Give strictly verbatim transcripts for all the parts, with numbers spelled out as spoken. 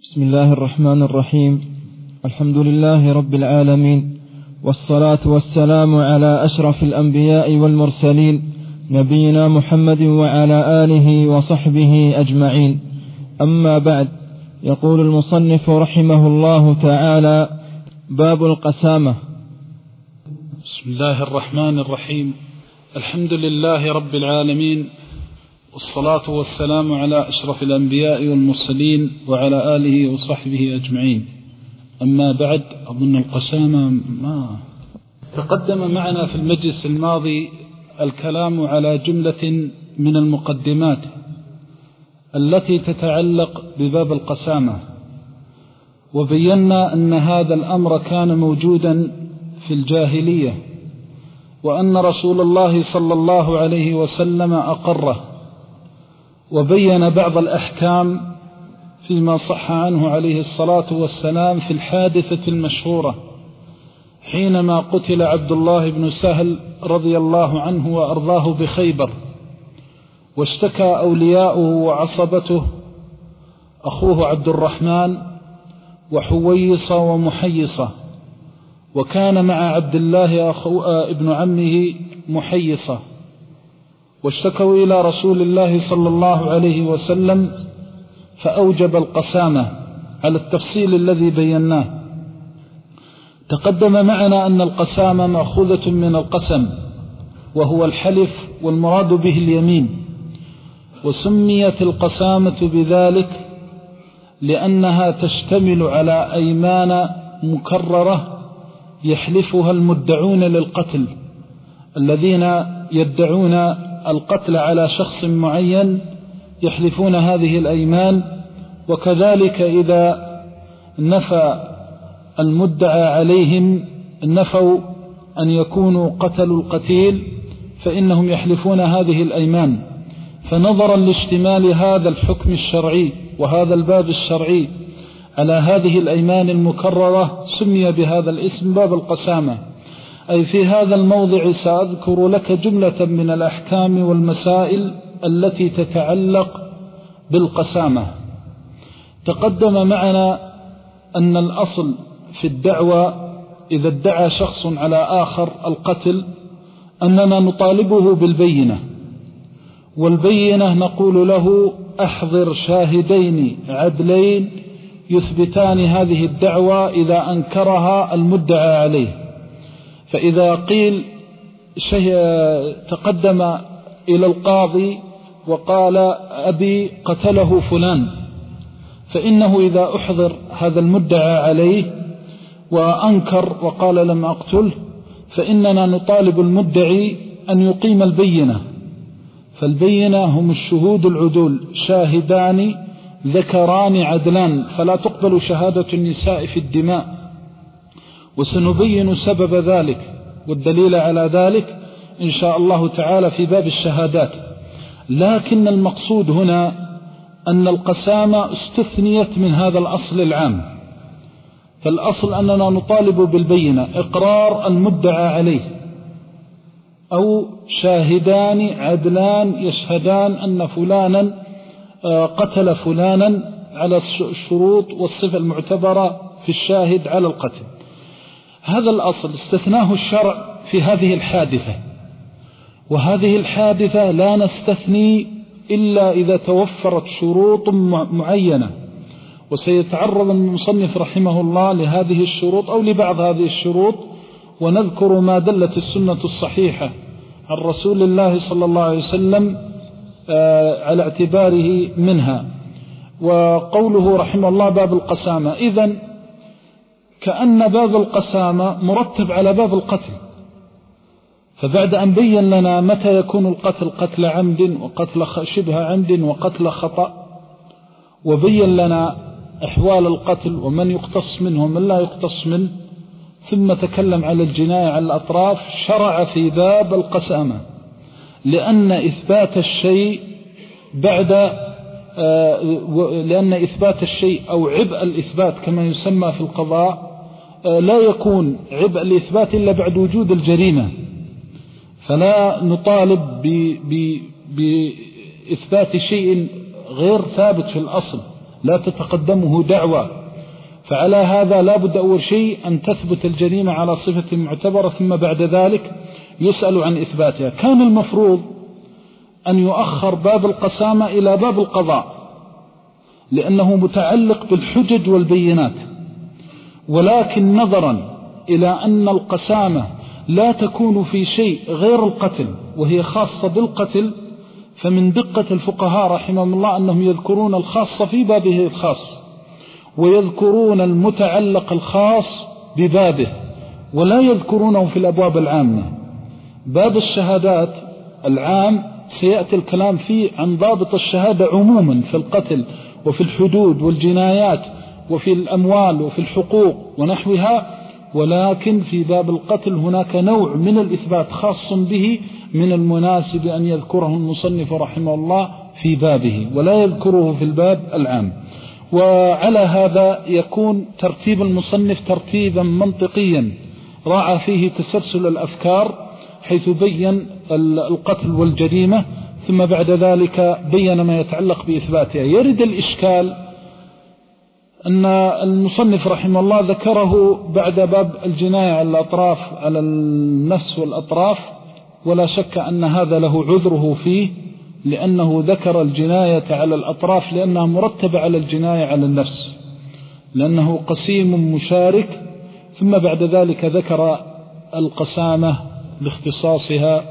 بسم الله الرحمن الرحيم. الحمد لله رب العالمين، والصلاة والسلام على أشرف الأنبياء والمرسلين، نبينا محمد وعلى آله وصحبه أجمعين. أما بعد، يقول المصنف رحمه الله تعالى: باب القسامة. بسم الله الرحمن الرحيم. الحمد لله رب العالمين، والصلاة والسلام على أشرف الأنبياء والمرسلين وعلى آله وصحبه أجمعين. أما بعد، أظن القسامة ما تقدم معنا في المجلس الماضي الكلام على جملة من المقدمات التي تتعلق بباب القسامة، وبينا أن هذا الأمر كان موجودا في الجاهلية، وأن رسول الله صلى الله عليه وسلم أقره، وبين بعض الأحكام فيما صح عنه عليه الصلاة والسلام في الحادثة المشهورة حينما قتل عبد الله بن سهل رضي الله عنه وأرضاه بخيبر، واشتكى أولياؤه وعصبته أخوه عبد الرحمن وحويصة ومحيصة، وكان مع عبد الله أخو ابن عمه محيصة، واشتكوا إلى رسول الله صلى الله عليه وسلم فأوجب القسامة على التفصيل الذي بيناه. تقدم معنا أن القسامة مأخوذة من القسم، وهو الحلف، والمراد به اليمين، وسميت القسامة بذلك لأنها تشتمل على أيمان مكررة يحلفها المدعون للقتل، الذين يدعون القتل على شخص معين يحلفون هذه الأيمان. وكذلك إذا نفى المدعى عليهم نفوا أن يكونوا قتلوا القتيل فإنهم يحلفون هذه الأيمان. فنظرا لاشتمال هذا الحكم الشرعي وهذا الباب الشرعي على هذه الأيمان المكررة سمي بهذا الاسم باب القسامة. أي في هذا الموضع سأذكر لك جملة من الأحكام والمسائل التي تتعلق بالقسامة. تقدم معنا أن الأصل في الدعوة إذا ادعى شخص على آخر القتل أننا نطالبه بالبينة، والبينة نقول له: أحضر شاهدين عدلين يثبتان هذه الدعوة إذا أنكرها المدعى عليه. فإذا قيل شيء تقدم إلى القاضي وقال: أبي قتله فلان، فإنه إذا أحضر هذا المدعى عليه وأنكر وقال لم أقتله، فإننا نطالب المدعي أن يقيم البينة. فالبينة هم الشهود العدول، شاهدان ذكران عدلان، فلا تقبل شهادة النساء في الدماء، وسنبين سبب ذلك والدليل على ذلك إن شاء الله تعالى في باب الشهادات. لكن المقصود هنا أن القسامة استثنيت من هذا الأصل العام. فالأصل أننا نطالب بالبينة، إقرار المدعى عليه، أو شاهدان عدلان يشهدان أن فلانا قتل فلانا على الشروط والصفة المعتبرة في الشاهد على القتل. هذا الأصل استثناه الشرع في هذه الحادثة، وهذه الحادثة لا نستثني إلا إذا توفرت شروط معينة، وسيتعرض المصنف رحمه الله لهذه الشروط أو لبعض هذه الشروط، ونذكر ما دلت السنة الصحيحة عن رسول الله صلى الله عليه وسلم على اعتباره منها. وقوله رحمه الله باب القسامة، إذن كأن باب القسامة مرتب على باب القتل. فبعد أن بين لنا متى يكون القتل قتل عمد وقتل شبه عمد وقتل خطأ، وبين لنا أحوال القتل ومن يقتص منه ومن لا يقتص منه، ثم تكلم على الجناية على الأطراف، شرع في باب القسامة، لأن إثبات الشيء بعد لأن إثبات الشيء أو عبء الإثبات كما يسمى في القضاء لا يكون عبء الإثبات إلا بعد وجود الجريمة. فلا نطالب بإثبات شيء غير ثابت في الأصل، لا تتقدمه دعوى. فعلى هذا لا بد أول شيء أن تثبت الجريمة على صفة معتبرة، ثم بعد ذلك يسأل عن إثباتها. كان المفروض أن يؤخر باب القسامة إلى باب القضاء، لأنه متعلق بالحجج والبينات، ولكن نظرا إلى أن القسامة لا تكون في شيء غير القتل وهي خاصة بالقتل، فمن دقة الفقهاء رحمهم الله أنهم يذكرون الخاص في بابه الخاص، ويذكرون المتعلق الخاص ببابه، ولا يذكرونه في الأبواب العامة. باب الشهادات العام سيأتي الكلام فيه عن ضابط الشهادة عموما في القتل وفي الحدود والجنايات وفي الأموال وفي الحقوق ونحوها، ولكن في باب القتل هناك نوع من الإثبات خاص به من المناسب أن يذكره المصنف رحمه الله في بابه ولا يذكره في الباب العام. وعلى هذا يكون ترتيب المصنف ترتيبا منطقيا راعى فيه تسلسل الأفكار، حيث بين القتل والجريمة، ثم بعد ذلك بين ما يتعلق بإثباتها. يرد الإشكال أن المصنف رحمه الله ذكره بعد باب الجناية على الأطراف على النفس والأطراف، ولا شك أن هذا له عذره فيه، لأنه ذكر الجناية على الأطراف لأنها مرتبة على الجناية على النفس، لأنه قسيم مشارك، ثم بعد ذلك ذكر القسامة باختصاصها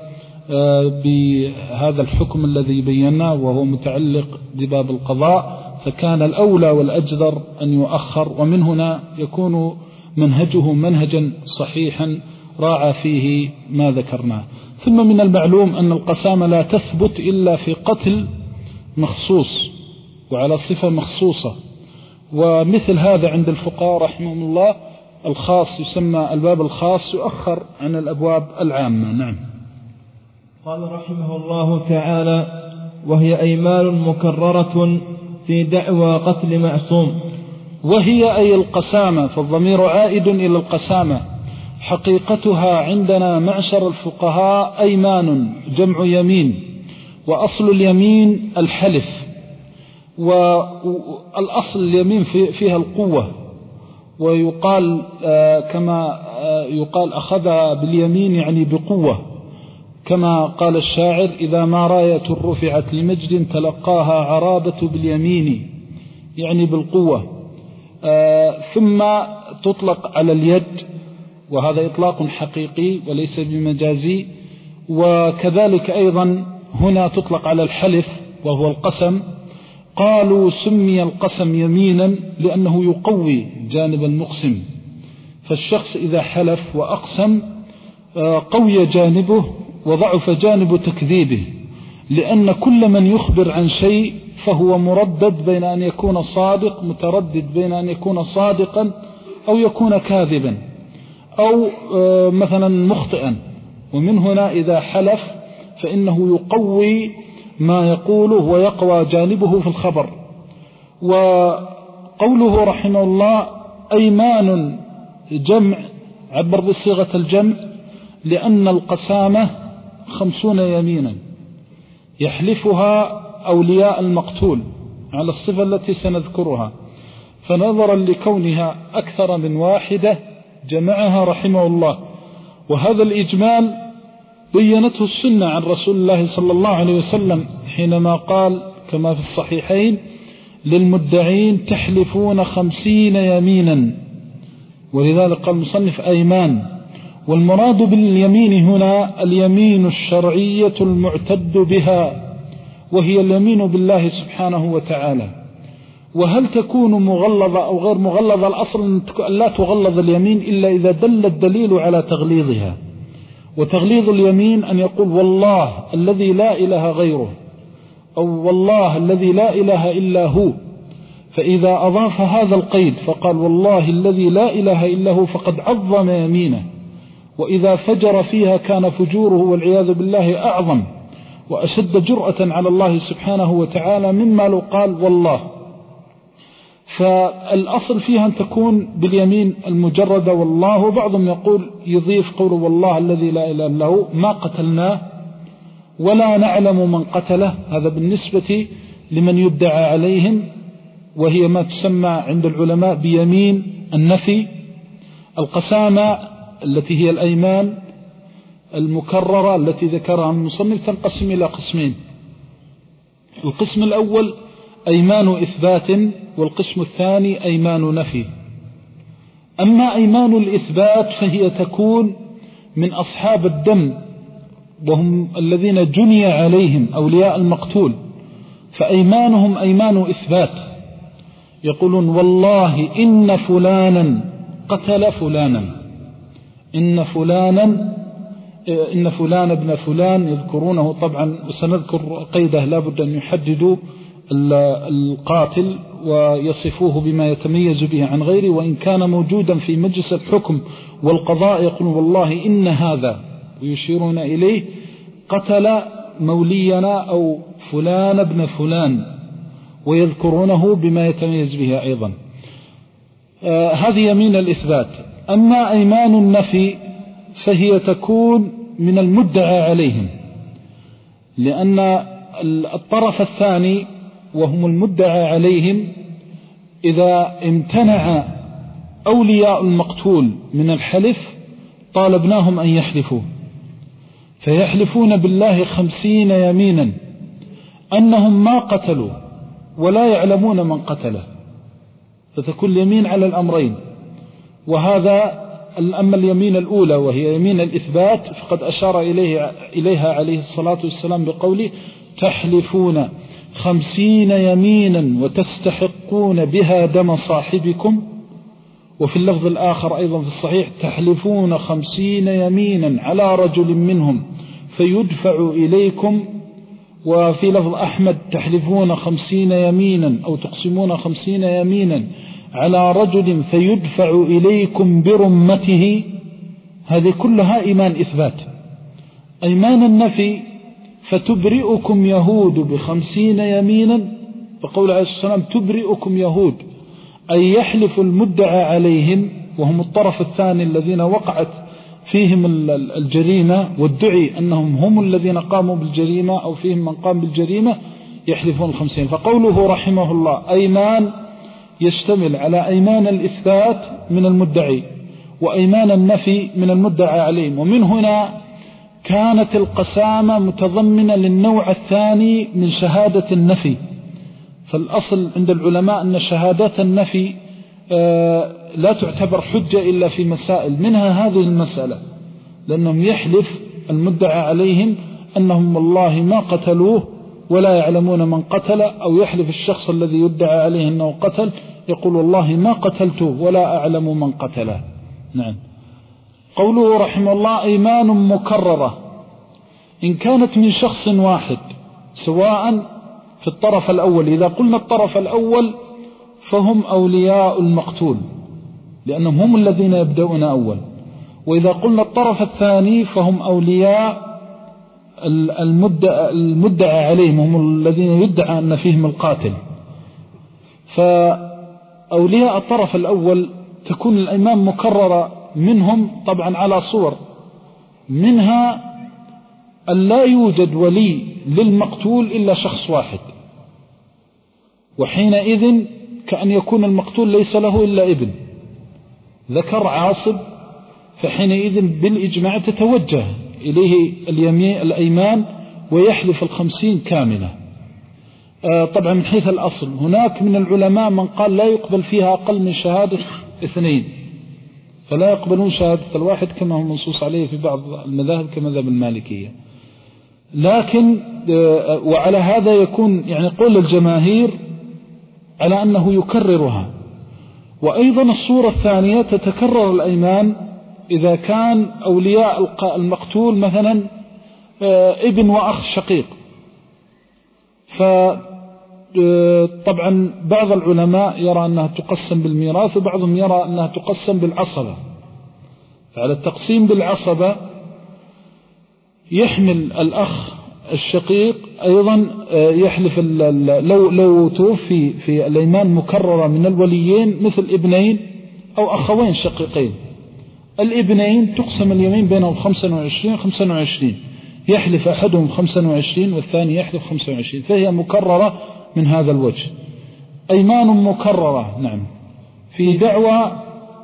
بهذا الحكم الذي بيناه وهو متعلق بباب القضاء، فكان الأولى والأجدر أن يؤخر، ومن هنا يكون منهجه منهجا صحيحا راعى فيه ما ذكرناه. ثم من المعلوم أن القسامة لا تثبت إلا في قتل مخصوص وعلى صفة مخصوصة، ومثل هذا عند الفقهاء رحمهم الله الخاص يسمى الباب الخاص يؤخر عن الأبواب العامة. نعم. قال رحمه الله تعالى: وهي أيمان مكررة في دعوى قتل معصوم. وهي أي القسامة، فالضمير عائد إلى القسامة. حقيقتها عندنا معشر الفقهاء أيمان جمع يمين، وأصل اليمين الحلف، والأصل اليمين فيها القوة، ويقال كما يقال أخذها باليمين يعني بقوة، كما قال الشاعر: إذا ما راية رفعت لمجد تلقاها عرابة باليمين، يعني بالقوة. ثم تطلق على اليد، وهذا إطلاق حقيقي وليس بمجازي، وكذلك أيضا هنا تطلق على الحلف وهو القسم. قالوا سمي القسم يمينا لأنه يقوي جانب المقسم، فالشخص إذا حلف وأقسم قوي جانبه وضعف جانب تكذيبه، لأن كل من يخبر عن شيء فهو مردد بين أن يكون صادق متردد بين أن يكون صادقا أو يكون كاذبا أو مثلا مخطئا، ومن هنا إذا حلف فإنه يقوي ما يقوله ويقوى جانبه في الخبر. وقوله رحمه الله أيمان جمع عبر بصيغة الجمع، لأن القسامة خمسون يمينا يحلفها أولياء المقتول على الصفة التي سنذكرها، فنظرا لكونها أكثر من واحدة جمعها رحمه الله. وهذا الإجمال بينته السنة عن رسول الله صلى الله عليه وسلم حينما قال كما في الصحيحين: للمدعين تحلفون خمسين يمينا، ولذلك قال المصنف أيمان. والمراد باليمين هنا اليمين الشرعية المعتد بها، وهي اليمين بالله سبحانه وتعالى. وهل تكون مغلظة أو غير مغلظة؟ الأصل أن لا تغلظ اليمين إلا إذا دل الدليل على تغليظها، وتغليظ اليمين أن يقول والله الذي لا إله غيره، أو والله الذي لا إله إلا هو، فإذا أضاف هذا القيد فقال والله الذي لا إله إلا هو فقد عظم يمينه، وإذا فجر فيها كان فجوره والعياذ بالله أعظم وأشد جرأة على الله سبحانه وتعالى مما لو قال والله. فالأصل فيها أن تكون باليمين المجردة والله، وبعضهم يقول يضيف قول والله الذي لا إله إلا هو ما قتلناه ولا نعلم من قتله، هذا بالنسبة لمن يدعى عليهم، وهي ما تسمى عند العلماء بيمين النفي. القسامة التي هي الأيمان المكررة التي ذكرها المصنف تنقسم إلى قسمين. القسم الأول أيمان إثبات، والقسم الثاني أيمان نفي. أما أيمان الإثبات فهي تكون من أصحاب الدم، وهم الذين جني عليهم أولياء المقتول، فأيمانهم أيمان إثبات، يقولون والله إن فلانا قتل فلانا، إن فلانا إن فلان ابن فلان، يذكرونه طبعا، وسنذكر قيده لا بد أن يحددوا القاتل ويصفوه بما يتميز به عن غيره، وإن كان موجودا في مجلس الحكم والقضاء يقولون والله إن هذا، ويشيرون إليه، قتل مولينا أو فلان ابن فلان، ويذكرونه بما يتميز به أيضا. آه هذه يمين الإثبات. أما أيمان النفي فهي تكون من المدعى عليهم، لأن الطرف الثاني وهم المدعى عليهم إذا امتنع أولياء المقتول من الحلف طالبناهم أن يحلفوا، فيحلفون بالله خمسين يمينا أنهم ما قتلوا ولا يعلمون من قتله، فتكون اليمين على الأمرين. وهذا أما اليمين الأولى وهي يمين الإثبات فقد أشار إليه إليها عليه الصلاة والسلام بقوله تحلفون خمسين يمينا وتستحقون بها دم صاحبكم، وفي اللفظ الآخر أيضا في الصحيح تحلفون خمسين يمينا على رجل منهم فيدفع إليكم، وفي لفظ أحمد تحلفون خمسين يمينا أو تقسمون خمسين يمينا على رجل فيدفع إليكم برمته. هذه كلها إيمان إثبات. أيمان النفي فتبرئكم يهود بخمسين يمينا، فقول عليه الصلاة والسلام تبرئكم يهود، أي يحلف المدعى عليهم وهم الطرف الثاني الذين وقعت فيهم الجريمة وادعي أنهم هم الذين قاموا بالجريمة أو فيهم من قام بالجريمة، يحلفون الخمسين. فقوله رحمه الله أيمان يشتمل على أيمان الإثبات من المدعي وأيمان النفي من المدعى عليهم. ومن هنا كانت القسامة متضمنة للنوع الثاني من شهادة النفي. فالأصل عند العلماء أن شهادات النفي لا تعتبر حجة إلا في مسائل، منها هذه المسألة، لأنهم يحلف المدعى عليهم أنهم والله ما قتلوه ولا يعلمون من قتل، أو يحلف الشخص الذي يدعى عليه أنه قتل يقول والله ما قتلته ولا أعلم من قتله. نعم. قوله رحمه الله أيمان مكررة إن كانت من شخص واحد، سواء في الطرف الأول، إذا قلنا الطرف الأول فهم أولياء المقتول لأنهم هم الذين يبدأون أول، وإذا قلنا الطرف الثاني فهم أولياء المدعى عليهم، هم الذين يدعى أن فيهم القاتل. فأولياء الطرف الأول تكون الأيمان مكررة منهم طبعا على صور، منها أن لا يوجد ولي للمقتول إلا شخص واحد، وحينئذ كأن يكون المقتول ليس له إلا ابن ذكر عاصب، فحينئذ بالإجماع تتوجه إليه اليمين الأيمان ويحلف الخمسين كاملة. آه طبعا من حيث الأصل هناك من العلماء من قال لا يقبل فيها أقل من شهادة اثنين، فلا يقبلون شهادة الواحد كما هو منصوص عليه في بعض المذاهب كمذهب المالكية. لكن آه وعلى هذا يكون يعني قول الجماهير على أنه يكررها. وأيضا الصورة الثانية تتكرر الأيمان إذا كان أولياء المقتول مثلا ابن وأخ شقيق، فطبعا بعض العلماء يرى أنها تقسم بالميراث وبعضهم يرى أنها تقسم بالعصبة. فعلى التقسيم بالعصبة يحمل الأخ الشقيق أيضا يحلف لو لو توفي في الأيمان مكررة من الوليين مثل ابنين أو أخوين شقيقين، الابنين تقسم اليمين بينهم خمسة وعشرين خمسة وعشرين، يحلف أحدهم خمسة وعشرين والثاني يحلف خمسة وعشرين، فهي مكررة من هذا الوجه. أيمان مكررة. نعم. في دعوى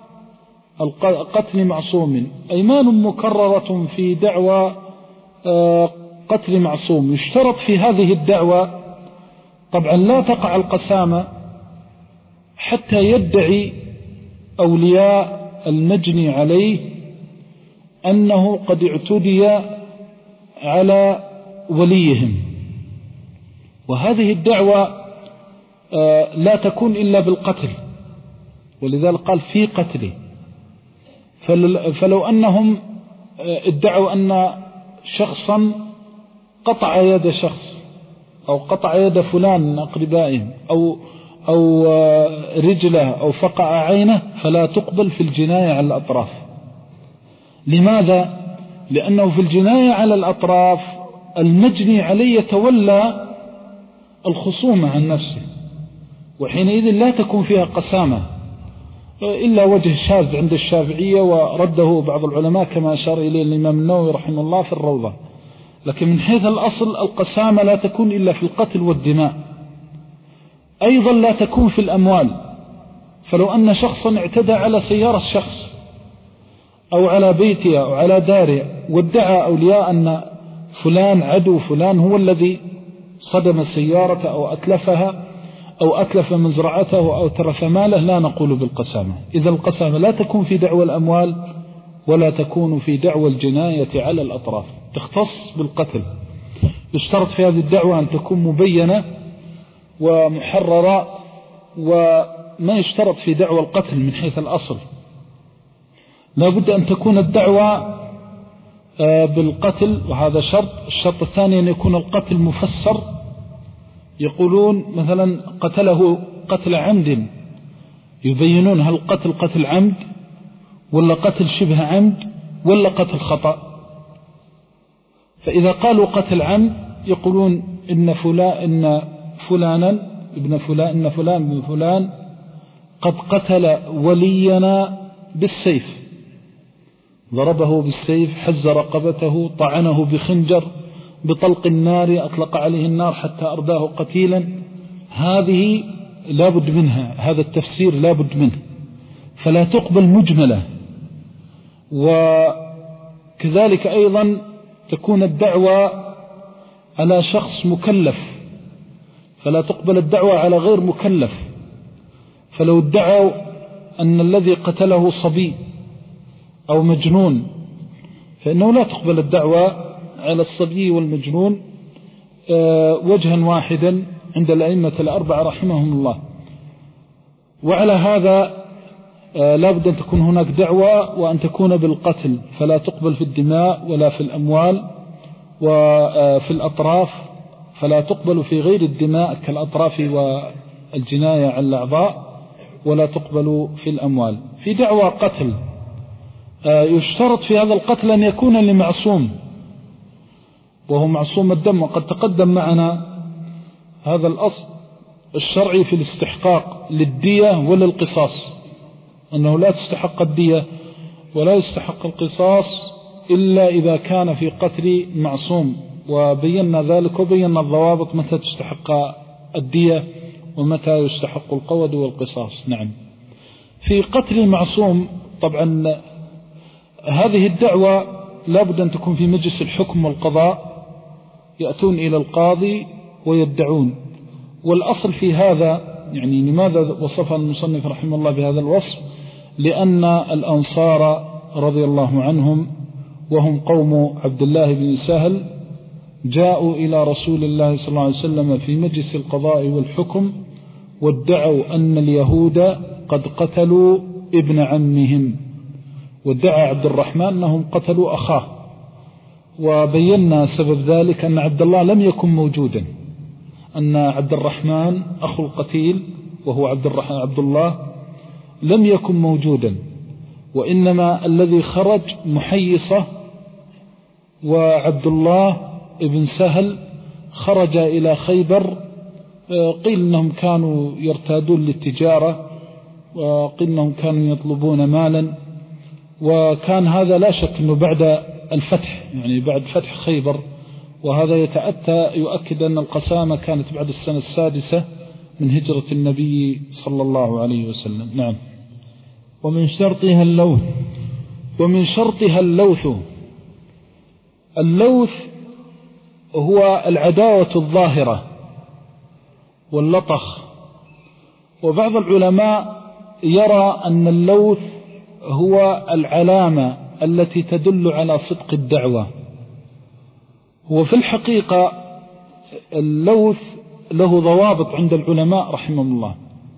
قتل معصوم أيمان مكررة في دعوى قتل معصوم. يشترط في هذه الدعوى طبعا لا تقع القسامة حتى يدعي أولياء المجني عليه أنه قد اعتدي على وليهم، وهذه الدعوة لا تكون إلا بالقتل، ولذلك قال في قتله. فلو أنهم ادعوا أن شخصا قطع يد شخص أو قطع يد فلان من أقربائهم أو أو رجله أو فقع عينه فلا تقبل في الجناية على الأطراف. لماذا؟ لأنه في الجناية على الأطراف المجني عليه يتولى الخصومة عن نفسه، وحينئذ لا تكون فيها قسامة إلا وجه شاذ عند الشافعية، ورده بعض العلماء كما أشار إليه الإمام النووي رحمه الله في الروضة. لكن من حيث الأصل القسامة لا تكون إلا في القتل والدماء. أيضا لا تكون في الأموال. فلو أن شخصا اعتدى على سيارة شخص أو على بيته أو على داره وادعى أولياء أن فلان عدو فلان هو الذي صدم السيارة أو أتلفها أو أتلف مزرعته أو ترف ماله، لا نقول بالقسامة. إذا القسامة لا تكون في دعوى الأموال ولا تكون في دعوى الجناية على الأطراف، تختص بالقتل. يشترط في هذه الدعوة أن تكون مبينة ومحررة، وما يشترط في دعوى القتل من حيث الأصل. لا بد أن تكون الدعوة بالقتل، وهذا شرط. الشرط الثاني أن يكون القتل مفسر. يقولون مثلا قتله قتل عمد، يبينون هل قتل قتل عمد ولا قتل شبه عمد ولا قتل خطأ. فإذا قالوا قتل عمد يقولون إن فلان إن فلانا ابن فلان إن فلان ابن فلان قد قتل ولينا بالسيف، ضربه بالسيف، حز رقبته، طعنه بخنجر، بطلق النار أطلق عليه النار حتى أرداه قتيلا. هذه لا بد منها، هذا التفسير لا بد منه، فلا تقبل مجملة. وكذلك أيضا تكون الدعوة على شخص مكلف، فلا تقبل الدعوة على غير مكلف. فلو ادعوا أن الذي قتله صبي أو مجنون فإنه لا تقبل الدعوة على الصبي والمجنون وجها واحدا عند الأئمة الأربعة رحمهم الله. وعلى هذا لا بد أن تكون هناك دعوة وأن تكون بالقتل، فلا تقبل في الدماء ولا في الأموال، وفي الأطراف فلا تقبل في غير الدماء كالأطراف والجناية على الأعضاء، ولا تقبل في الأموال. في دعوة قتل يشترط في هذا القتل أن يكون لمعصوم، وهو معصوم الدم. وقد تقدم معنا هذا الأصل الشرعي في الاستحقاق للدية وللقصاص، أنه لا تستحق الدية ولا يستحق القصاص إلا إذا كان في قتل معصوم، وبينا ذلك وبينا الضوابط متى تستحق الدية ومتى يستحق القود والقصاص. نعم. في قتل المعصوم طبعا هذه الدعوة لا بد أن تكون في مجلس الحكم والقضاء، يأتون إلى القاضي ويدعون. والأصل في هذا، يعني لماذا وصف المصنف رحمه الله بهذا الوصف؟ لأن الأنصار رضي الله عنهم وهم قوم عبد الله بن سهل جاءوا إلى رسول الله صلى الله عليه وسلم في مجلس القضاء والحكم وادعوا أن اليهود قد قتلوا ابن عمهم، وادعى عبد الرحمن أنهم قتلوا أخاه. وبينا سبب ذلك أن عبد الله لم يكن موجودا، أن عبد الرحمن أخو القتيل وهو عبد الرحمن عبد الله لم يكن موجودا، وإنما الذي خرج محيصة، وعبد الله ابن سهل خرج إلى خيبر. قيل أنهم كانوا يرتادون للتجارة، وقيل أنهم كانوا يطلبون مالا، وكان هذا لا شك أنه بعد الفتح، يعني بعد فتح خيبر، وهذا يتأتى يؤكد أن القسامة كانت بعد السنة السادسة من هجرة النبي صلى الله عليه وسلم. نعم. ومن شرطها اللوث. ومن شرطها اللوث. اللوث هو العداوة الظاهرة واللطخ. وبعض العلماء يرى أن اللوث هو العلامة التي تدل على صدق الدعوة. وفي الحقيقة اللوث له ضوابط عند العلماء رحمهم الله،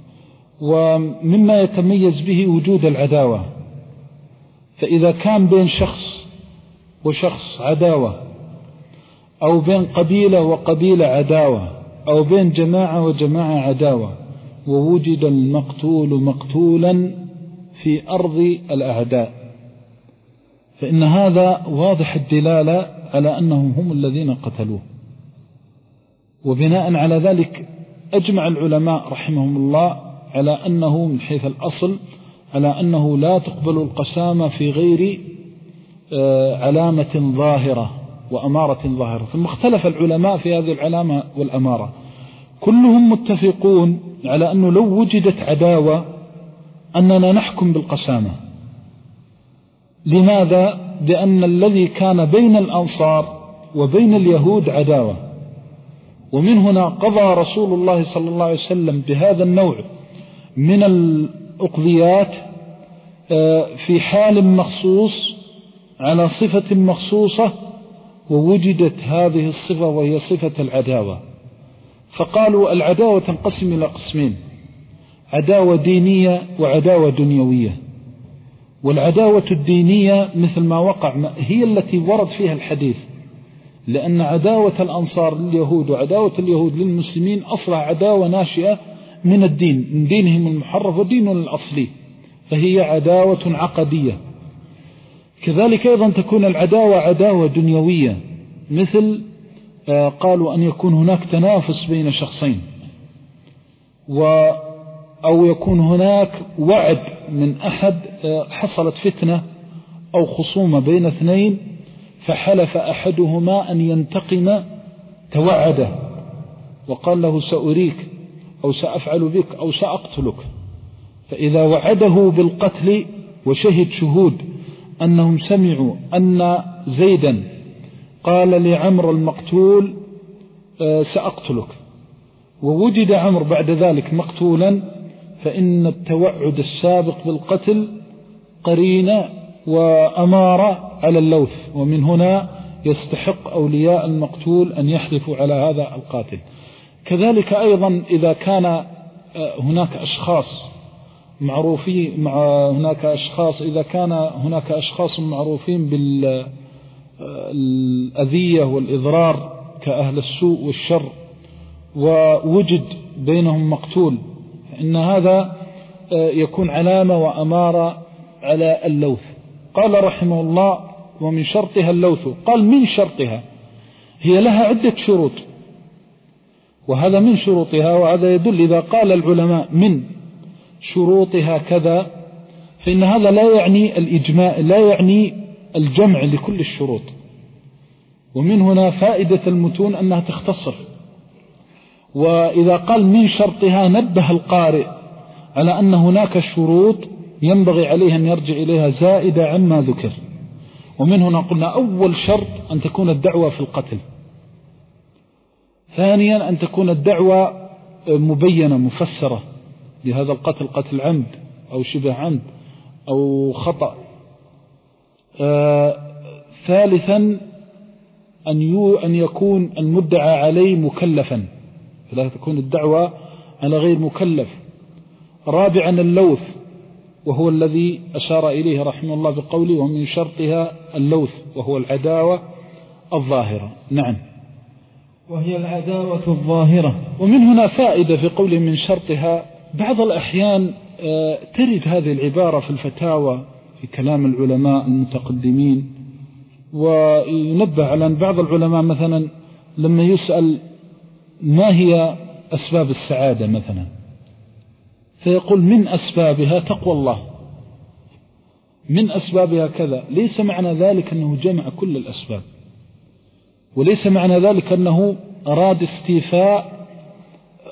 ومما يتميز به وجود العداوة. فإذا كان بين شخص وشخص عداوة، أو بين قبيلة وقبيلة عداوة، أو بين جماعة وجماعة عداوة، ووجد المقتول مقتولا في أرض الأعداء، فإن هذا واضح الدلالة على أنهم هم الذين قتلوه. وبناء على ذلك أجمع العلماء رحمهم الله على أنه من حيث الأصل على أنه لا تقبل القسامة في غير علامة ظاهرة وأمارة ظاهرة. ثم اختلف العلماء في هذه العلامة والأمارة، كلهم متفقون على أنه لو وجدت عداوة أننا نحكم بالقسامة. لماذا؟ لأن الذي كان بين الأنصار وبين اليهود عداوة، ومن هنا قضى رسول الله صلى الله عليه وسلم بهذا النوع من الأقضيات في حال مخصوص على صفة مخصوصة، ووجدت هذه الصفة وهي صفة العداوة. فقالوا العداوة تنقسم إلى قسمين: عداوة دينية وعداوة دنيوية. والعداوة الدينية مثل ما وقع هي التي ورد فيها الحديث، لأن عداوة الأنصار لليهود وعداوة اليهود للمسلمين أصلها عداوة ناشئة من الدين، من دينهم المحرف ودينهم الأصلي، فهي عداوة عقدية. كذلك أيضا تكون العداوة عداوة دنيوية، مثل قالوا أن يكون هناك تنافس بين شخصين، و أو يكون هناك وعد من أحد، حصلت فتنة أو خصومة بين اثنين فحلف أحدهما أن ينتقم، توعده وقال له سأريك أو سأفعل بك أو سأقتلك، فإذا وعده بالقتل وشهد شهود أنهم سمعوا أن زيدا قال لعمر المقتول سأقتلك، ووجد عمر بعد ذلك مقتولا، فإن التوعد السابق بالقتل قرينة وأمارة على اللوث، ومن هنا يستحق أولياء المقتول أن يحلفوا على هذا القاتل. كذلك أيضا إذا كان هناك أشخاص معروفين مع هناك أشخاص إذا كان هناك أشخاص معروفين بالأذية والإضرار كأهل السوء والشر، ووجد بينهم مقتول، فإن هذا يكون علامة وأمارة على اللوث. قال رحمه الله: ومن شرطها اللوث. قال من شرطها، هي لها عدة شروط، وهذا من شروطها، وهذا يدل إذا قال العلماء من شروطها كذا فإن هذا لا يعني الإجماع، لا يعني الجمع لكل الشروط. ومن هنا فائدة المتون أنها تختصر. وإذا قال من شرطها نبه القارئ على أن هناك شروط ينبغي عليه أن يرجع إليها زائدة عما ذكر. ومن هنا قلنا أول شرط أن تكون الدعوة في القتل، ثانيا أن تكون الدعوة مبينة مفسرة لهذا القتل، قتل عمد أو شبه عمد أو خطأ. آه ثالثا أن, يو أن يكون المدعى عليه مكلفا، فلا تكون الدعوة على غير مكلف. رابعا اللوث، وهو الذي أشار إليه رحمه الله بقوله: ومن شرطها اللوث، وهو العداوة الظاهرة. نعم، وهي العداوة الظاهرة. ومن هنا فائدة في قوله من شرطها. بعض الأحيان ترد هذه العبارة في الفتاوى في كلام العلماء المتقدمين، وينبه على أن بعض العلماء مثلا لما يسأل ما هي أسباب السعادة مثلا، فيقول من أسبابها تقوى الله، من أسبابها كذا. ليس معنى ذلك أنه جمع كل الأسباب، وليس معنى ذلك أنه أراد استيفاء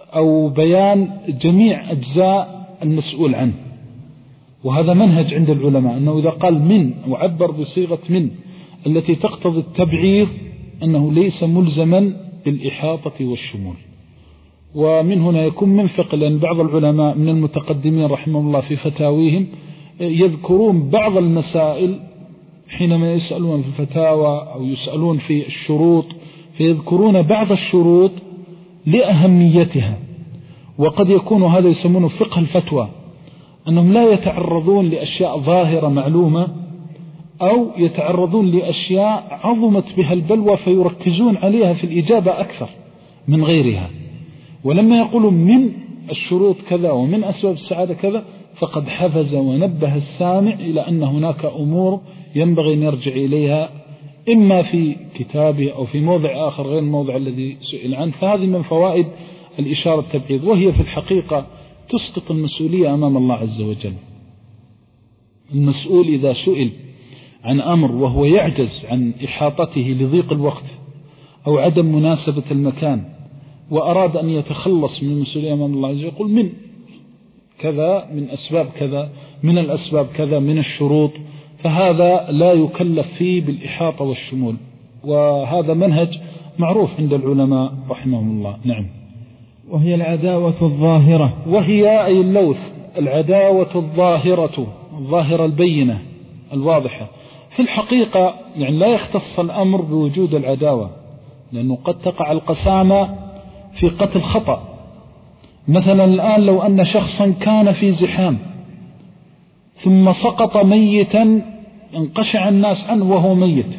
أو بيان جميع أجزاء المسؤول عنه. وهذا منهج عند العلماء أنه إذا قال من وعبر بصيغة من التي تقتضي التبعيض أنه ليس ملزما بالإحاطة والشمول. ومن هنا يكون منفق، لأن بعض العلماء من المتقدمين رحمه الله في فتاويهم يذكرون بعض المسائل حينما يسألون في الفتاوى أو يسألون في الشروط، فيذكرون بعض الشروط لأهميتها. وقد يكون هذا يسمونه فقه الفتوى، أنهم لا يتعرضون لأشياء ظاهرة معلومة أو يتعرضون لأشياء عظمت بها البلوى فيركزون عليها في الإجابة أكثر من غيرها. ولما يقولون من الشروط كذا ومن أسباب السعادة كذا فقد حفز ونبه السامع إلى أن هناك أمور ينبغي أن يرجع إليها إما في كتابه أو في موضع آخر غير الموضع الذي سئل عنه. فهذه من فوائد الإشارة التبعيض، وهي في الحقيقة تسقط المسؤولية أمام الله عز وجل. المسؤول إذا سئل عن أمر وهو يعجز عن إحاطته لضيق الوقت أو عدم مناسبة المكان وأراد أن يتخلص من المسؤولية أمام الله عز وجل يقول من كذا، من أسباب كذا، من الأسباب كذا، من الشروط، فهذا لا يكلف فيه بالإحاطة والشمول. وهذا منهج معروف عند العلماء رحمهم الله. نعم. وهي العداوة الظاهرة، وهي أي اللوث، العداوة الظاهرة، الظاهرة البينة الواضحة. في الحقيقة يعني لا يختص الأمر بوجود العداوة، لأنه قد تقع القسامة في قتل خطأ. مثلا الآن لو أن شخصا كان في زحام ثم سقط ميتا انقشع الناس عنه وهو ميت،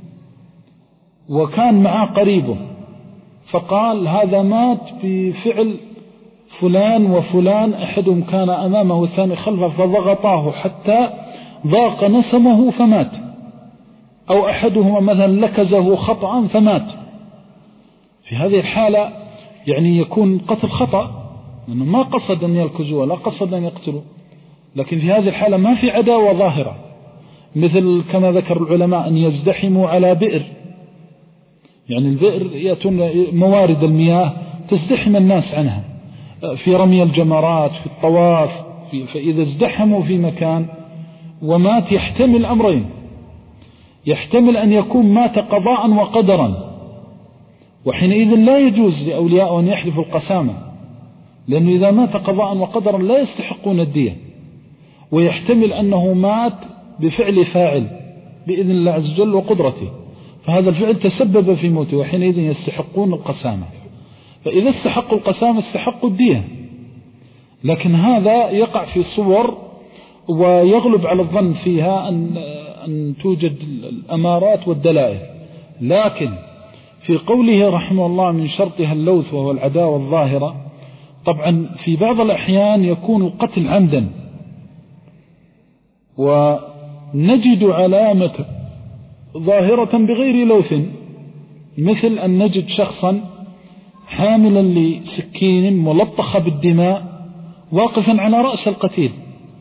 وكان معه قريبه فقال هذا مات بفعل فلان وفلان، أحدهم كان أمامه والثاني خلفه فضغطاه حتى ضاق نسمه فمات، أو أحدهما مثلا لكزه خطأ فمات. في هذه الحالة يعني يكون قتل خطأ، لأنه ما قصد أن يلكزوه لا قصد أن يقتلوا، لكن في هذه الحالة ما في عداوة ظاهرة، مثل كما ذكر العلماء أن يزدحموا على بئر. يعني البئر يأتون موارد المياه تزدحم الناس عنها في رمي الجمرات في الطواف، فإذا ازدحموا في مكان ومات يحتمل أمرين، يحتمل أن يكون مات قضاء وقدرا، وحينئذ لا يجوز لأولياء أن يحلفوا القسامة، لأنه إذا مات قضاء وقدرا لا يستحقون الدية. ويحتمل أنه مات بفعل فاعل بإذن الله عز وجل وقدرته، فهذا الفعل تسبب في موته، وحينئذ يستحقون القسامة. فإذا استحقوا القسامة استحقوا الدية. لكن هذا يقع في صور ويغلب على الظن فيها أن, أن توجد الأمارات والدلائل. لكن في قوله رحمه الله من شرطها اللوث وهو العداوة الظاهرة، طبعا في بعض الأحيان يكون القتل عمدا، ونجد علامة ظاهرة بغير لوث، مثل أن نجد شخصا حاملا لسكين ملطخة بالدماء واقفا على رأس القتيل،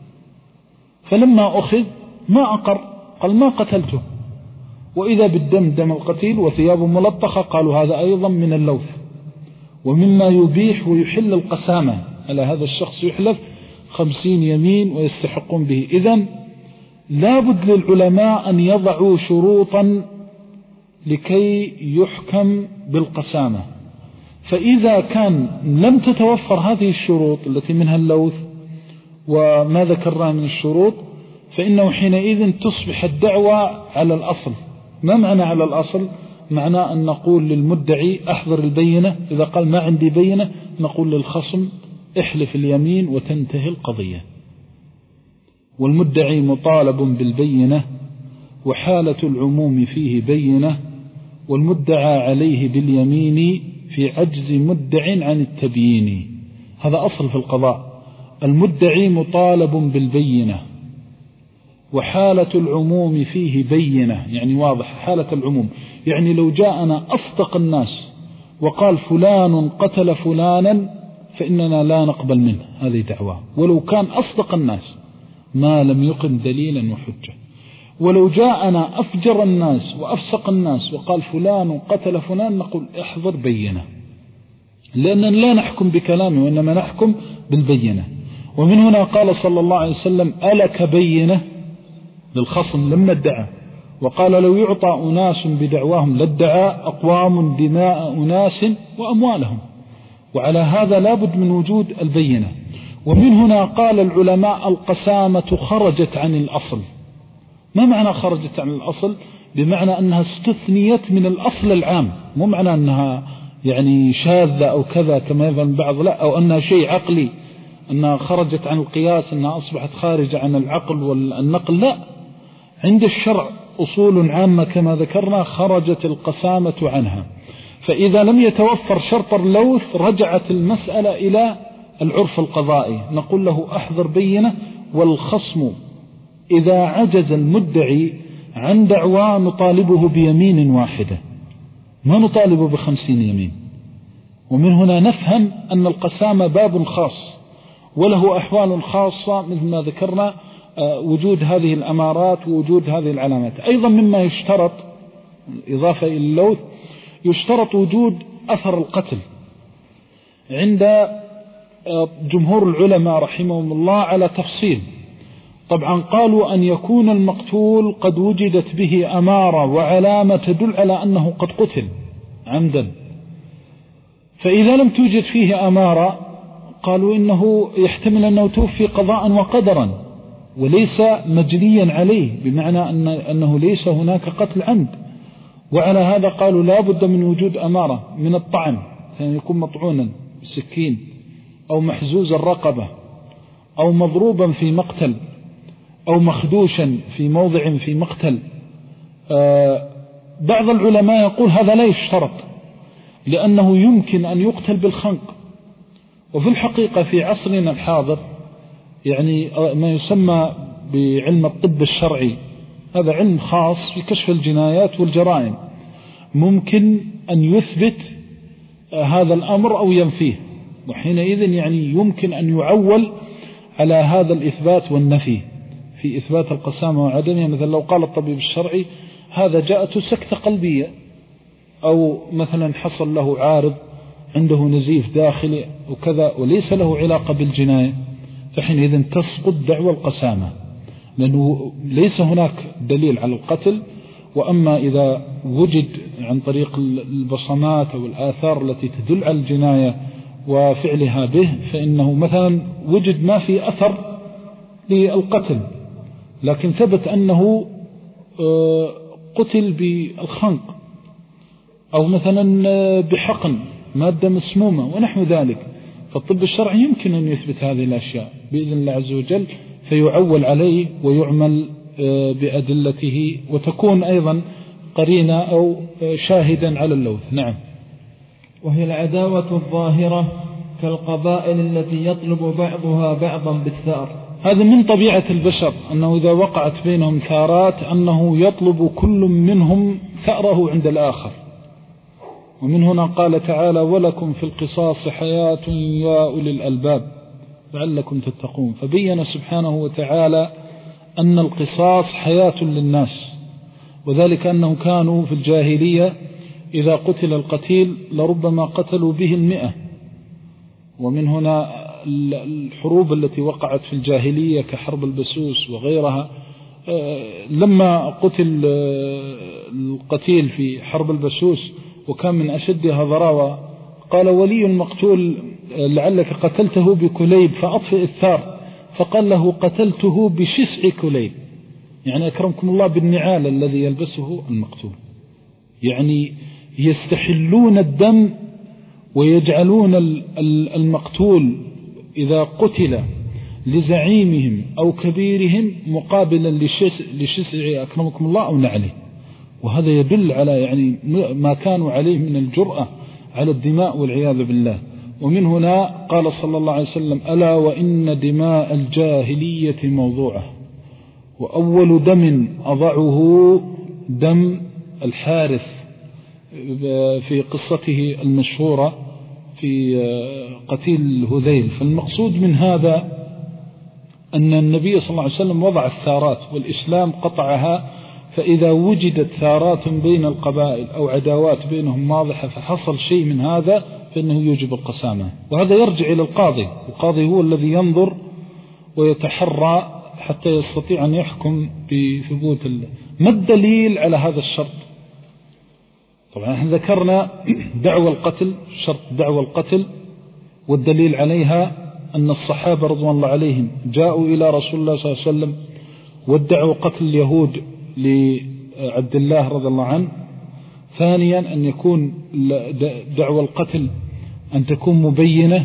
فلما أخذ ما أقر، قال ما قتلته، وإذا بالدم دم القتيل وثيابه ملطخة، قالوا هذا أيضا من اللوث ومما يبيح ويحل القسامة على هذا الشخص، يحلف خمسين يمين ويستحقون به. إذن لابد للعلماء أن يضعوا شروطا لكي يحكم بالقسامة. فإذا كان لم تتوفر هذه الشروط التي منها اللوث وما ذكرنا من الشروط، فإنه حينئذ تصبح الدعوة على الأصل. ما معنى على الأصل؟ معنى أن نقول للمدعي أحضر البينة، إذا قال ما عندي بينة نقول للخصم احلف اليمين وتنتهي القضية. والمدعي مطالب بالبينة، وحالة العموم فيه بينة، والمدعى عليه باليمين في عجز مدع عن التبيين. هذا أصل في القضاء، المدعي مطالب بالبينة، وحالة العموم فيه بينة، يعني واضح حالة العموم. يعني لو جاءنا أصدق الناس وقال فلان قتل فلانا فإننا لا نقبل منه، هذه دعوة، ولو كان أصدق الناس ما لم يقم دليلا وحجة. ولو جاءنا أفجر الناس وأفسق الناس وقال فلان قتل فلان نقول احضر بينة. لأننا لا نحكم بكلامه وإنما نحكم بالبينة. ومن هنا قال صلى الله عليه وسلم ألك بينة للخصم لما ادعى، وقال لو يعطى أناس بدعواهم لادعى أقوام دماء أناس وأموالهم، وعلى هذا لابد من وجود البينة. ومن هنا قال العلماء القسامة خرجت عن الأصل. ما معنى خرجت عن الأصل؟ بمعنى أنها استثنيت من الأصل العام، مو معنى أنها يعني شاذة أو كذا كما يفهم البعض، لا، أو أنها شيء عقلي، أنها خرجت عن القياس، أنها أصبحت خارجة عن العقل والنقل، لا، عند الشرع أصول عامة كما ذكرنا خرجت القسامة عنها. فإذا لم يتوفر شرط اللوث رجعت المسألة إلى العرف القضائي، نقول له أحضر بينة، والخصم إذا عجز المدعي عن دعوى نطالبه بيمين واحدة، ما نطالبه بخمسين يمين. ومن هنا نفهم أن القسامة باب خاص وله أحوال خاصة، مثل ما ذكرنا وجود هذه الأمارات ووجود هذه العلامات. أيضا مما يشترط إضافة إلى اللوث يشترط وجود أثر القتل. عند جمهور العلماء رحمهم الله على تفصيل، طبعا قالوا أن يكون المقتول قد وجدت به أمارة وعلامة تدل على أنه قد قتل عمدا. فإذا لم توجد فيه أمارة قالوا إنه يحتمل أنه توفي قضاء وقدرا وليس مجريا عليه، بمعنى أن أنه ليس هناك قتل عمد. وعلى هذا قالوا لا بد من وجود أمارة من الطعن، يعني يكون مطعونا بسكين أو محزوز الرقبة أو مضروبا في مقتل أو مخدوشا في موضع في مقتل. آه بعض العلماء يقول هذا لا يشترط، لأنه يمكن أن يقتل بالخنق. وفي الحقيقة في عصرنا الحاضر يعني ما يسمى بعلم الطب الشرعي، هذا علم خاص في كشف الجنايات والجرائم، ممكن أن يثبت هذا الأمر أو ينفيه، وحينئذ يعني يمكن أن يعول على هذا الإثبات والنفي في إثبات القسامة وعدمها. مثلا لو قال الطبيب الشرعي هذا جاءته سكتة قلبية، أو مثلا حصل له عارض عنده نزيف داخلي وكذا وليس له علاقة بالجناية، فحينئذ تسقط دعوى القسامة، لأنه ليس هناك دليل على القتل. وأما إذا وجد عن طريق البصمات أو الآثار التي تدل على الجناية وفعلها به، فإنه مثلا وجد ما في أثر للقتل لكن ثبت أنه قتل بالخنق أو مثلا بحقن مادة مسمومة ونحو ذلك، فالطب الشرعي يمكن أن يثبت هذه الأشياء بإذن الله عز وجل، فيعول عليه ويعمل بأدلته، وتكون أيضا قرينة أو شاهدا على اللوث. نعم. وهي العداوة الظاهرة كالقبائل التي يطلب بعضها بعضا بالثأر. هذا من طبيعة البشر، أنه إذا وقعت بينهم ثارات أنه يطلب كل منهم ثأره عند الآخر. ومن هنا قال تعالى ولكم في القصاص حياة يا أولي الألباب لعلكم تتقون. فبين سبحانه وتعالى أن القصاص حياة للناس، وذلك أنهم كانوا في الجاهلية إذا قتل القتيل لربما قتلوا به المئة. ومن هنا الحروب التي وقعت في الجاهلية كحرب البسوس وغيرها، لما قتل القتيل في حرب البسوس وكان من أشدها ضراوة قال ولي المقتول لعلك قتلته بكليب فأطفئ الثار، فقال له قتلته بشسع كليب، يعني أكرمكم الله بالنعال الذي يلبسه المقتول. يعني يستحلون الدم ويجعلون المقتول إذا قتل لزعيمهم أو كبيرهم مقابلا لشسع أكرمكم الله أو نعله، وهذا يدل على يعني ما كانوا عليه من الجرأة على الدماء والعياذ بالله. ومن هنا قال صلى الله عليه وسلم ألا وإن دماء الجاهلية موضوعة، وأول دم أضعه دم الحارث في قصته المشهورة في قتيل هذيل. فالمقصود من هذا أن النبي صلى الله عليه وسلم وضع الثارات والإسلام قطعها، فإذا وجدت ثارات بين القبائل أو عداوات بينهم واضحة فحصل شيء من هذا فإنه يوجب القسامة. وهذا يرجع إلى القاضي، القاضي هو الذي ينظر ويتحرى حتى يستطيع أن يحكم بثبوت الله. ما الدليل على هذا الشرط؟ طبعا ذكرنا دعوى القتل، شرط دعوى القتل، والدليل عليها أن الصحابة رضوان الله عليهم جاءوا إلى رسول الله صلى الله عليه وسلم وادعوا قتل اليهود لعبد الله رضي الله عنه. ثانيا أن يكون دعوى القتل أن تكون مبينة،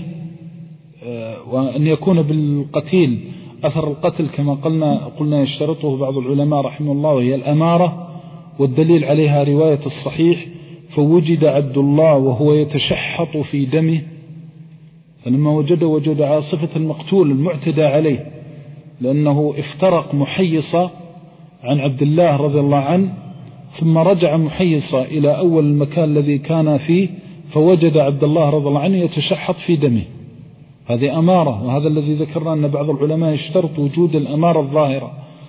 وأن يكون بالقتيل أثر القتل كما قلنا قلنا يشترطه بعض العلماء رحمه الله، وهي الأمارة، والدليل عليها رواية الصحيح فوجد عبد الله وهو يتشحط في دمه، فلما وجد وجد عاصفة المقتول المعتدى عليه، لأنه افترق محيصة عن عبد الله رضي الله عنه، ثم رجع محيصة إلى أول المكان الذي كان فيه فوجد عبد الله رضي الله عنه يتشحط في دمه. هذه أمارة، وهذا الذي ذكرنا أن بعض العلماء يشترط وجود الأمارة الظاهرة،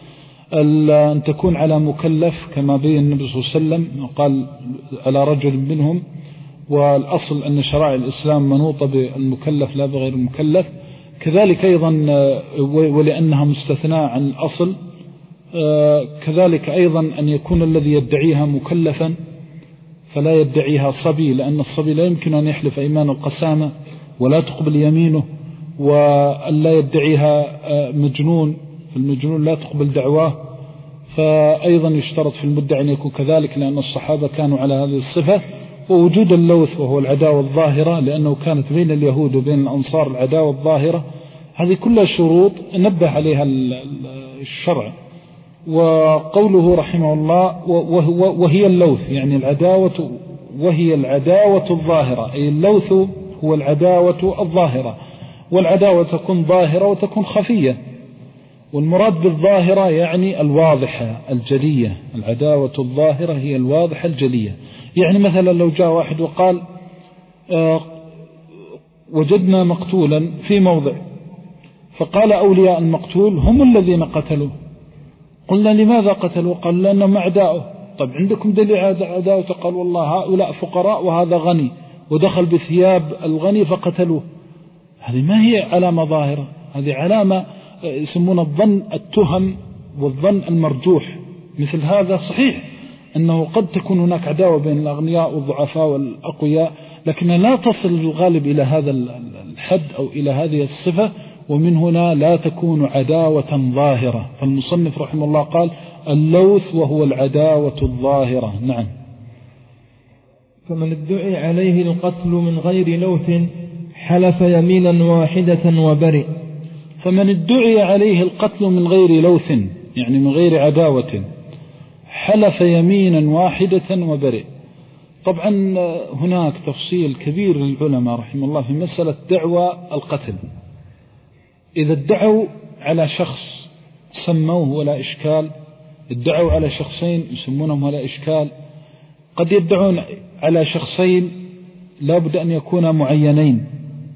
أن تكون على مكلف كما بين النبي صلى الله عليه وسلم قال على رجل منهم، والأصل أن شرائع الإسلام منوطة بالمكلف لا بغير المكلف. كذلك أيضا ولأنها مستثناء عن الأصل، كذلك أيضا أن يكون الذي يدعيها مكلفا فلا يدعيها صبي، لأن الصبي لا يمكن أن يحلف أيمان القسامة ولا تقبل يمينه، وأن لا يدعيها مجنون، فالمجنون لا تقبل دعواه، فأيضا يشترط في المدعي أن يكون كذلك، لأن الصحابة كانوا على هذه الصفة. ووجود اللوث وهو العداوة الظاهرة، لأنه كانت بين اليهود وبين الأنصار العداوة الظاهرة، هذه كلها شروط نبه عليها الشرع. وقوله رحمه الله وهي اللوث يعني العداوة، وهي العداوة الظاهرة، أي اللوث هو العداوة الظاهرة، والعداوة تكون ظاهرة وتكون خفية، والمراد بالظاهرة يعني الواضحة الجلية، العداوة الظاهرة هي الواضحة الجلية. يعني مثلا لو جاء واحد وقال آه وجدنا مقتولا في موضع، فقال أولياء المقتول هم الذين قتلوا، قلنا لماذا قتلوا؟ قال لأنهم أعداؤه. طب عندكم دليل عداؤه؟ قال والله هؤلاء فقراء وهذا غني، ودخل بثياب الغني فقتلوه. هذه ما هي علامة ظاهرة، هذه علامة يسمون الظن التهم والظن المرجوح. مثل هذا صحيح أنه قد تكون هناك عداوة بين الأغنياء والضعفاء والأقوياء، لكن لا تصل الغالب إلى هذا الحد أو إلى هذه الصفة، ومن هنا لا تكون عداوة ظاهرة. فالمصنف رحمه الله قال اللوث وهو العداوة الظاهرة. نعم. فمن ادعي عليه القتل من غير لوث حلف يمينا واحدة وبرئ. فمن ادعي عليه القتل من غير لوث يعني من غير عداوة حلف يمينا واحدة وبرئ. طبعا هناك تفصيل كبير للعلماء رحمه الله في مسألة دعوى القتل. إذا ادعوا على شخص سموه ولا إشكال، ادعوا على شخصين يسمونهم ولا إشكال، قد يدعون على شخصين لا بد أن يكونا معينين،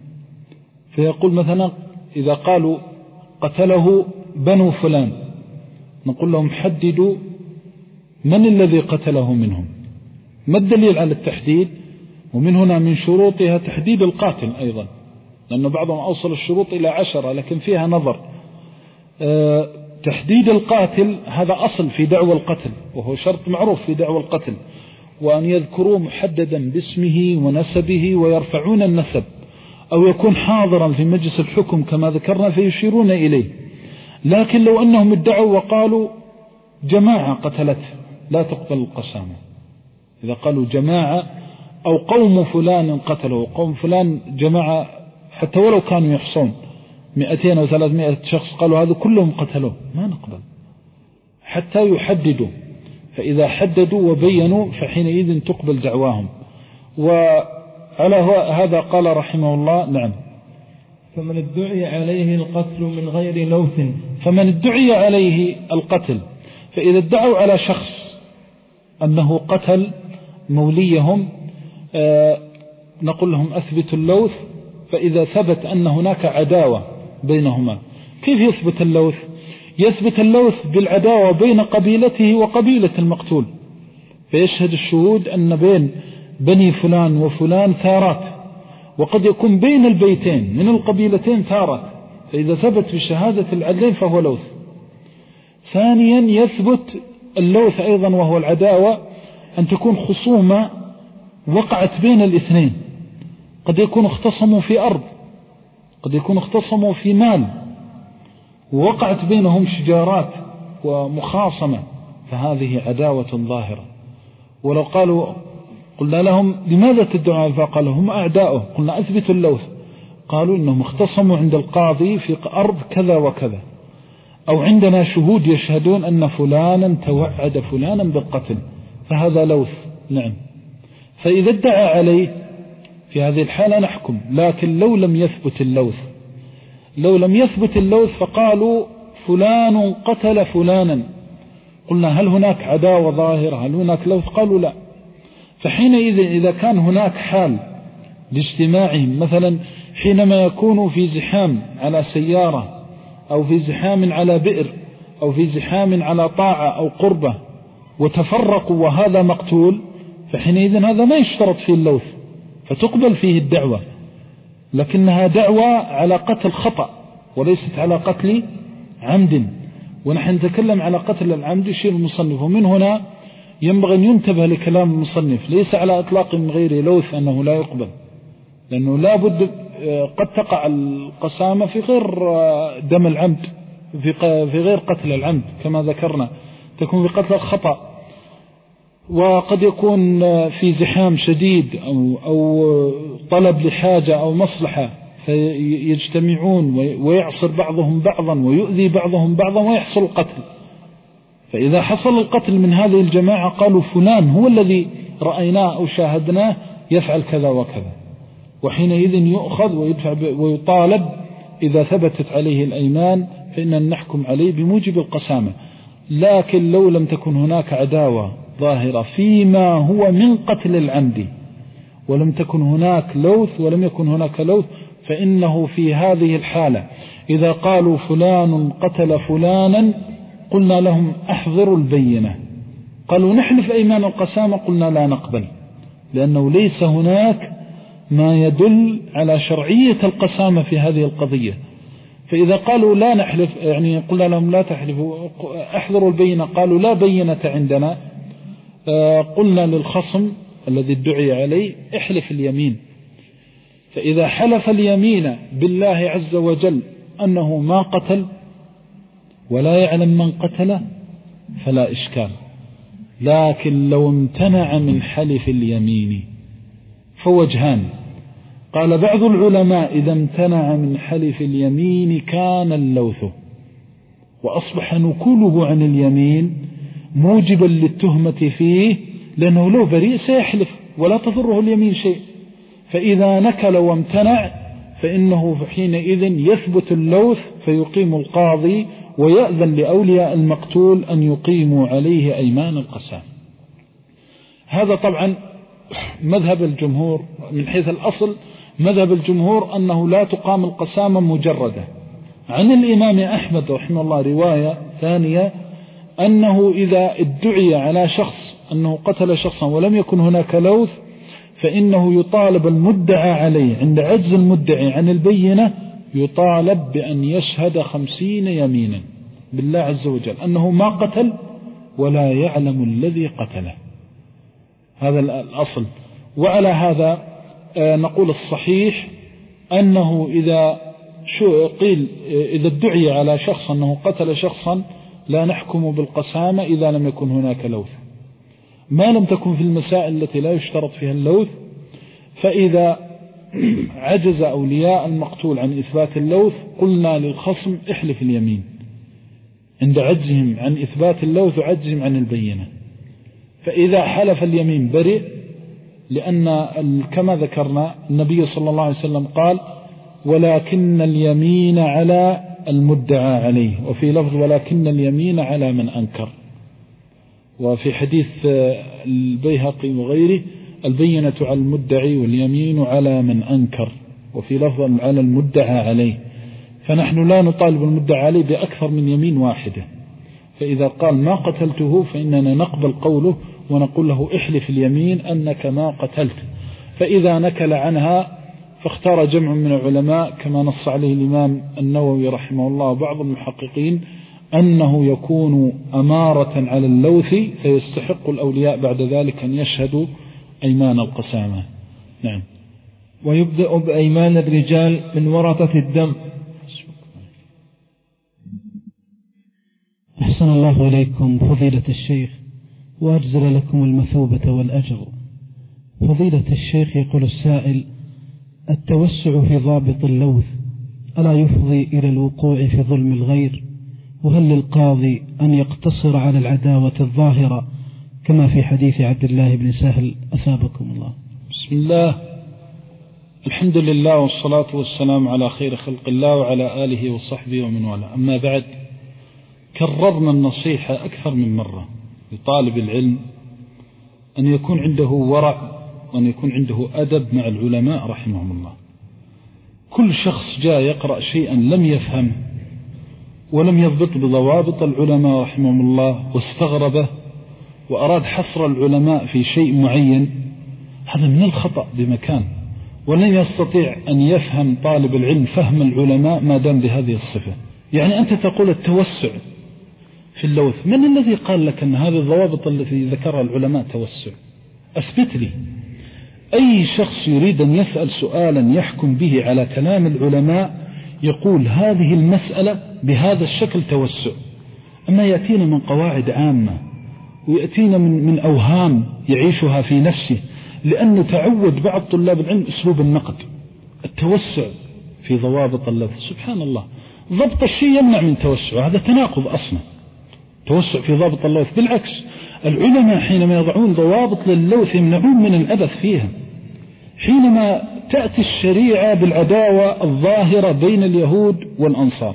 فيقول مثلا إذا قالوا قتله بنو فلان نقول لهم حددوا من الذي قتله منهم، ما الدليل على التحديد؟ ومن هنا من شروطها تحديد القاتل أيضا، لأن بعضهم أوصل الشروط إلى عشرة لكن فيها نظر. أه تحديد القاتل هذا أصل في دعوى القتل، وهو شرط معروف في دعوى القتل، وأن يذكروا محددا باسمه ونسبه ويرفعون النسب، أو يكون حاضرا في مجلس الحكم كما ذكرنا فيشيرون إليه. لكن لو أنهم ادعوا وقالوا جماعة قتلته لا تقبل القسامة. إذا قالوا جماعة أو قوم فلان قتلوا، قوم فلان جماعة حتى ولو كانوا يحصون مئتين أو ثلاثمائة شخص قالوا هذا كلهم قتلوا، ما نقبل حتى يحددوا. فإذا حددوا وبينوا فحينئذ تقبل دعواهم. وعلى هذا قال رحمه الله نعم. فمن ادعي عليه القتل من غير لوث. فمن ادعي عليه القتل، فإذا ادعوا على شخص أنه قتل موليهم آه نقول لهم أثبتوا اللوث. فإذا ثبت أن هناك عداوة بينهما، كيف يثبت اللوث؟ يثبت اللوث بالعداوة بين قبيلته وقبيلة المقتول، فيشهد الشهود أن بين بني فلان وفلان ثارات، وقد يكون بين البيتين من القبيلتين تارة، فإذا ثبت في شهادة العدلين فهو لوث. ثانيا يثبت اللوث أيضا وهو العداوة أن تكون خصومة وقعت بين الاثنين، قد يكون اختصموا في أرض، قد يكون اختصموا في مال، ووقعت بينهم شجارات ومخاصمة، فهذه عداوة ظاهرة. ولو قالوا قلنا لهم لماذا تدعون، فقالوا هم أعداؤه، قلنا أثبتوا اللوث، قالوا إنهم اختصموا عند القاضي في أرض كذا وكذا، أو عندنا شهود يشهدون أن فلانا توعد فلانا بالقتل، فهذا لوث. نعم. فإذا ادعى عليه في هذه الحالة نحكم. لكن لو لم يثبت اللوث، لو لم يثبت اللوث فقالوا فلان قتل فلانا، قلنا هل هناك عداوة ظاهرة، هل هناك لوث؟ قالوا لا. فحينئذ إذا كان هناك حال لاجتماعهم، مثلا حينما يكونوا في زحام على سيارة، أو في زحام على بئر، أو في زحام على طاعة أو قربة، وتفرقوا وهذا مقتول، فحينئذ هذا ما يشترط فيه اللوث، فتقبل فيه الدعوة، لكنها دعوة على قتل خطأ وليست على قتل عمد. ونحن نتكلم على قتل العمد يشير المصنف، ومن هنا ينبغي أن ينتبه لكلام المصنف، ليس على إطلاق من غير لوث أنه لا يقبل، لأنه لا بد قد تقع القسامة في غير دم العمد، في غير قتل العمد كما ذكرنا، تكون في قتل الخطأ، وقد يكون في زحام شديد أو, أو طلب لحاجة أو مصلحة فيجتمعون ويعصر بعضهم بعضا ويؤذي بعضهم بعضا ويحصل القتل. فإذا حصل القتل من هذه الجماعة قالوا فلان هو الذي رأيناه أو شاهدناه يفعل كذا وكذا، وحينئذ يؤخذ ويدفع ويطالب إذا ثبتت عليه الأيمان فإننا نحكم عليه بموجب القسامة. لكن لو لم تكن هناك عداوة ظاهرة فيما هو من قتل العمد، ولم تكن هناك لوث ولم يكن هناك لوث، فإنه في هذه الحالة إذا قالوا فلان قتل فلانا قلنا لهم أحضروا البينة، قالوا نحلف أيمان القسامة، قلنا لا نقبل، لأنه ليس هناك ما يدل على شرعية القسامة في هذه القضية. فإذا قالوا لا نحلف، يعني قلنا لهم لا تحلفوا أحضروا البينة، قالوا لا بينة عندنا، قلنا للخصم الذي ادعي عليه احلف اليمين. فإذا حلف اليمين بالله عز وجل أنه ما قتل ولا يعلم من قتله فلا إشكال. لكن لو امتنع من حلف اليمين فوجهان، قال بعض العلماء إذا امتنع من حلف اليمين كان اللوث، وأصبح نكوله عن اليمين موجبا للتهمة فيه، لأنه لو بريء سيحلف ولا تضره اليمين شيء. فإذا نكل وامتنع فإنه حينئذ يثبت اللوث، فيقيم القاضي ويأذن لأولياء المقتول أن يقيموا عليه أيمان القسام. هذا طبعا مذهب الجمهور من حيث الأصل، مذهب الجمهور أنه لا تقام القسامة مجردة. عن الإمام أحمد رحمه الله رواية ثانية أنه إذا ادعي على شخص أنه قتل شخصا ولم يكن هناك لوث فإنه يطالب المدعى عليه عند عجز المدعي عن البينة، يطالب بأن يشهد خمسين يمينا بالله عز وجل أنه ما قتل ولا يعلم الذي قتله. هذا الأصل. وعلى هذا نقول الصحيح أنه إذا شو قيل إذا ادعي على شخص أنه قتل شخصا لا نحكم بالقسامة إذا لم يكن هناك لوث، ما لم تكن في المسائل التي لا يشترط فيها اللوث. فإذا عجز أولياء المقتول عن إثبات اللوث قلنا للخصم احلف اليمين عند عجزهم عن إثبات اللوث وعجزهم عن البينة. فإذا حلف اليمين برئ، لأن كما ذكرنا النبي صلى الله عليه وسلم قال ولكن اليمين على المدعى عليه، وفي لفظ ولكن اليمين على من أنكر. وفي حديث البيهقي وغيره البينة على المدعي واليمين على من أنكر، وفي لفظ على المدعى عليه. فنحن لا نطالب المدعى عليه بأكثر من يمين واحدة، فإذا قال ما قتلته فإننا نقبل قوله ونقول له احلف اليمين أنك ما قتلت. فإذا نكل عنها فاختار جمع من العلماء كما نص عليه الإمام النووي رحمه الله وبعض المحققين أنه يكون أمارة على اللوث، فيستحق الأولياء بعد ذلك أن يشهدوا أيمان القسامة. نعم. ويبدأ بأيمان الرجال من ورثة الدم. أحسن الله إليكم فضيلة الشيخ وأجزل لكم المثوبة والأجر. فضيلة الشيخ، يقول السائل: التوسع في ضابط اللوث ألا يفضي إلى الوقوع في ظلم الغير؟ وهل للقاضي أن يقتصر على العداوة الظاهرة كما في حديث عبد الله بن سهل أثابكم الله؟ بسم الله، الحمد لله والصلاة والسلام على خير خلق الله وعلى آله وصحبه ومن والاه. أما بعد، كررنا النصيحة أكثر من مرة لطالب العلم أن يكون عنده ورع وأن يكون عنده أدب مع العلماء رحمهم الله. كل شخص جاء يقرأ شيئا لم يفهم ولم يضبط بضوابط العلماء رحمهم الله واستغربه وأراد حصر العلماء في شيء معين، هذا من الخطأ بمكان، ولن يستطيع أن يفهم طالب العلم فهم العلماء ما دام بهذه الصفة. يعني أنت تقول التوسع في اللوث، من الذي قال لك أن هذه الضوابط التي ذكرها العلماء توسع؟ أثبت لي. أي شخص يريد أن يسأل سؤالا يحكم به على كلام العلماء يقول هذه المسألة بهذا الشكل توسع. أما يأتينا من قواعد عامة ويأتينا من, من أوهام يعيشها في نفسه، لأنه تعود بعض طلاب العلم أسلوب النقد، التوسع في ضوابط اللوث. سبحان الله، ضبط الشيء يمنع من توسع، هذا تناقض أصلا. توسع في ضابط اللوث، بالعكس، العلماء حينما يضعون ضوابط للوث يمنعون من العبث فيها. حينما تأتي الشريعة بالعداوة الظاهرة بين اليهود والأنصار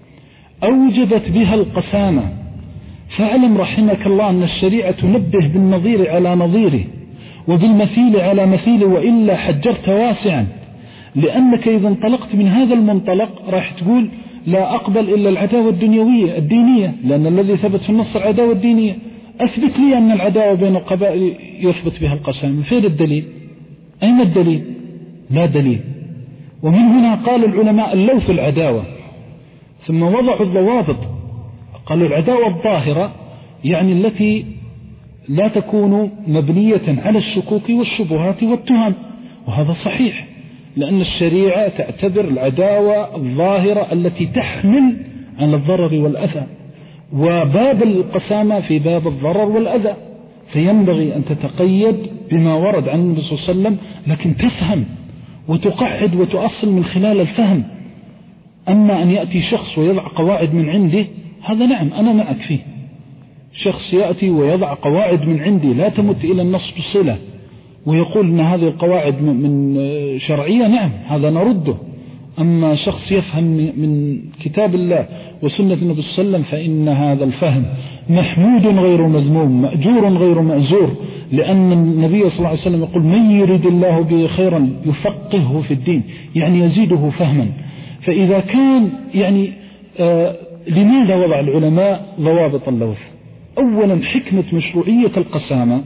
أوجبت بها القسامة، فاعلم رحمك الله أن الشريعة تنبه بالنظير على نظيره وبالمثيل على مثيله، وإلا حجرت واسعا. لأنك إذا انطلقت من هذا المنطلق راح تقول لا أقبل إلا العداوة الدنيوية الدينية، لأن الذي ثبت في النص العداوة الدينية. أثبت لي أن العداوة بين القبائل يثبت بها القسامة، فين الدليل؟ أين الدليل؟ لا دليل. ومن هنا قال العلماء اللوث العداوة، ثم وضعوا الضوابط. قالوا العداوة الظاهرة يعني التي لا تكون مبنية على الشكوك والشبهات والتهم، وهذا صحيح، لأن الشريعة تعتبر العداوة الظاهرة التي تحمل على الضرر والأذى، وباب القسامة في باب الضرر والأذى، فينبغي أن تتقيد بما ورد عن النبي صلى الله عليه وسلم، لكن تفهم وتقعد وتؤصل من خلال الفهم. أما أن يأتي شخص ويضع قواعد من عنده، هذا نعم أنا معك فيه. شخص يأتي ويضع قواعد من عندي لا تمت إلى النص بصلة ويقول أن هذه القواعد من شرعية، نعم هذا نرده. أما شخص يفهم من كتاب الله وسنة النبي صلى الله عليه وسلم فإن هذا الفهم محمود غير مذموم، مأجور غير مأزور، لأن النبي صلى الله عليه وسلم يقول من يريد الله به خيرا يفقهه في الدين، يعني يزيده فهما. فإذا كان يعني آه لماذا وضع العلماء ضوابط اللوث؟ أولا حكمة مشروعية القسامة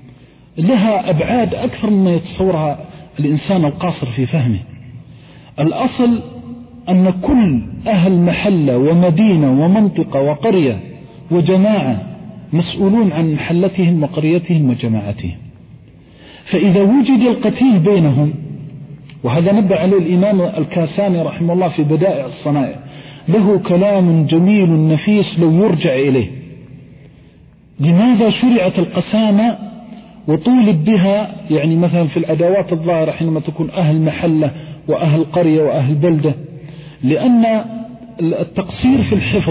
لها أبعاد أكثر مما يتصورها الإنسان القاصر في فهمه. الأصل أن كل أهل محلة ومدينة ومنطقة وقرية وجماعة مسؤولون عن محلتهم وقريتهم وجماعتهم، فإذا وجد القتيل بينهم، وهذا نبه عليه الإمام الكاساني رحمه الله في بدائع الصنائع، له كلام جميل نفيس لو يرجع إليه. لماذا شرعت القسامة وطولب بها؟ يعني مثلا في العداوات الظاهرة حينما تكون أهل محلة وأهل قرية وأهل بلدة، لأن التقصير في الحفظ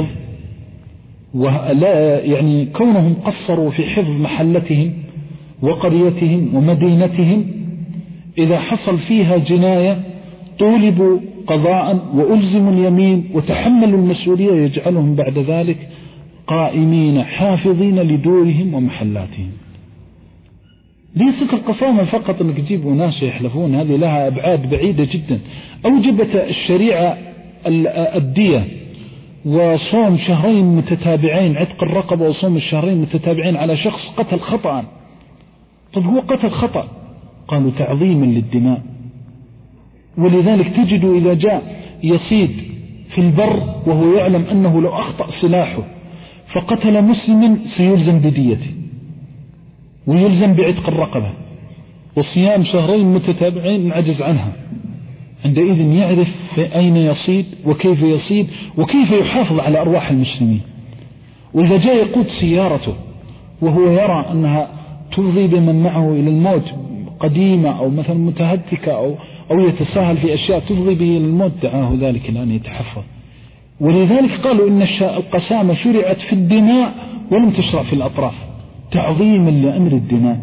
ولا يعني كونهم قصروا في حفظ محلتهم وقريتهم ومدينتهم، إذا حصل فيها جناية طولبوا قضاء وألزموا اليمين وتحملوا المسؤولية، يجعلهم بعد ذلك قائمين حافظين لدورهم ومحلاتهم. ليست القسامة فقط أنك تجيب ناس يحلفون، هذه لها أبعاد بعيدة جدا. أوجبت الشريعة الدية وصوم شهرين متتابعين، عتق الرقبة وصوم الشهرين متتابعين على شخص قتل خطأ. طب هو قتل خطأ، قالوا تعظيما للدماء ولذلك تجد إذا جاء يصيد في البر وهو يعلم أنه لو أخطأ سلاحه فقتل مسلما سيلزم بديته ويلزم بعتق الرقبة وصيام شهرين متتابعين عجز عنها، عندئذ يعرف أين يصيد وكيف يصيد وكيف يحافظ على أرواح المسلمين. وإذا جاء يقود سيارته وهو يرى أنها تفضي بمن معه إلى الموت قديمة أو مثلا متهتكة أو, أو يتساهل في أشياء تفضي به إلى الموت، دعاه ذلك الآن يتحفظ. ولذلك قالوا إن القسامة شرعت في الدماء ولم تشرع في الأطراف تعظيما لأمر الدماء.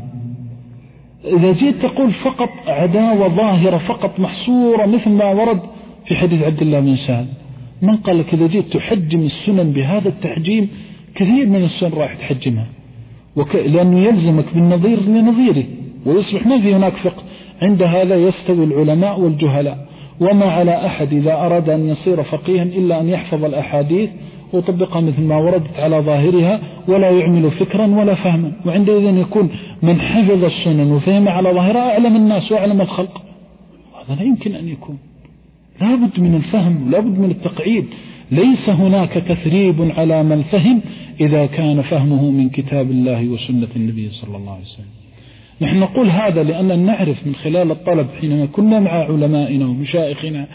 إذا جيت تقول فقط عداوة ظاهرة فقط محصورة مثل ما ورد في حديث عبد الله بن سعد، من قال لك إذا جيت تحجم السنن بهذا التحجيم كثير من السنن راح تحجمها، وك... لأنه يلزمك بالنظير لنظيره ويصبح ما في هناك فقه. عند هذا يستوي العلماء والجهلاء، وما على أحد إذا أراد أن يصير فقيها إلا أن يحفظ الأحاديث وطبقها مثل ما وردت على ظاهرها ولا يعمل فكرا ولا فهما، وعندئذ يكون من حفظ السنن وفهم على ظاهرها أعلم الناس وأعلم الخلق. هذا لا يمكن أن يكون، لا بد من الفهم لا بد من التقعيد. ليس هناك تثريب على من فهم إذا كان فهمه من كتاب الله وسنة النبي صلى الله عليه وسلم. نحن نقول هذا لأننا نعرف من خلال الطلب حينما كنا مع علمائنا ومشايخنا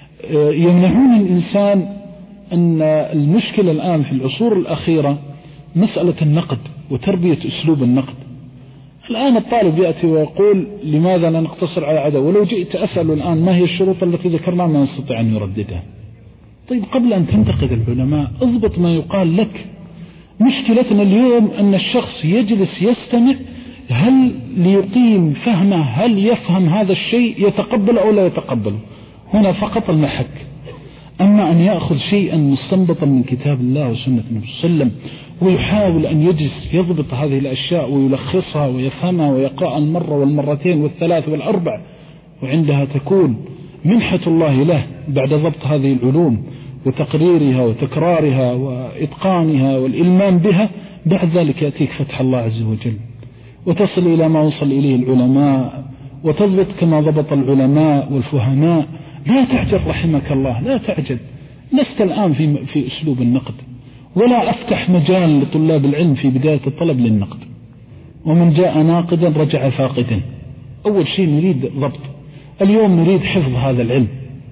يمنعون الإنسان أن المشكلة الآن في العصور الأخيرة مسألة النقد وتربية أسلوب النقد. الآن الطالب يأتي ويقول لماذا لا نقتصر على عدو، ولو جئت أسأل الآن ما هي الشروط التي ذكرنا ما يستطيع أن يرددها. طيب قبل أن تنتقد العلماء اضبط ما يقال لك. مشكلتنا اليوم أن الشخص يجلس يستمع، هل ليقيم فهمه هل يفهم هذا الشيء يتقبل أو لا يتقبله، هنا فقط المحك. أما أن يأخذ شيئا مستنبطا من كتاب الله وسنة النبي صلى الله عليه وسلم ويحاول أن يجلس يضبط هذه الأشياء ويلخصها ويفهمها ويقرأ المرة والمرتين والثلاث والأربع، وعندها تكون منحة الله له بعد ضبط هذه العلوم وتقريرها وتكرارها وإتقانها والإلمام بها، بعد ذلك يأتيك فتح الله عز وجل وتصل إلى ما وصل إليه العلماء وتضبط كما ضبط العلماء والفهماء. لا تعجل رحمك الله، لا تعجل. لست الآن في, في أسلوب النقد، ولا أفتح مجال لطلاب العلم في بداية الطلب للنقد. ومن جاء ناقدا رجع فاقدا. أول شيء نريد ضبط، اليوم نريد حفظ هذا العلم،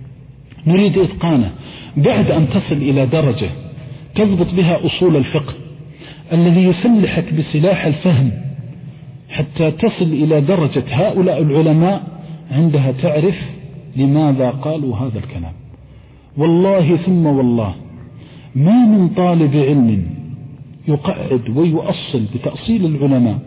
نريد إتقانه، بعد أن تصل إلى درجة تضبط بها أصول الفقه الذي يسلحك بسلاح الفهم حتى تصل إلى درجة هؤلاء العلماء، عندها تعرف لماذا قالوا هذا الكلام. والله ثم والله ما من طالب علم يقعد ويؤصل بتأصيل العلماء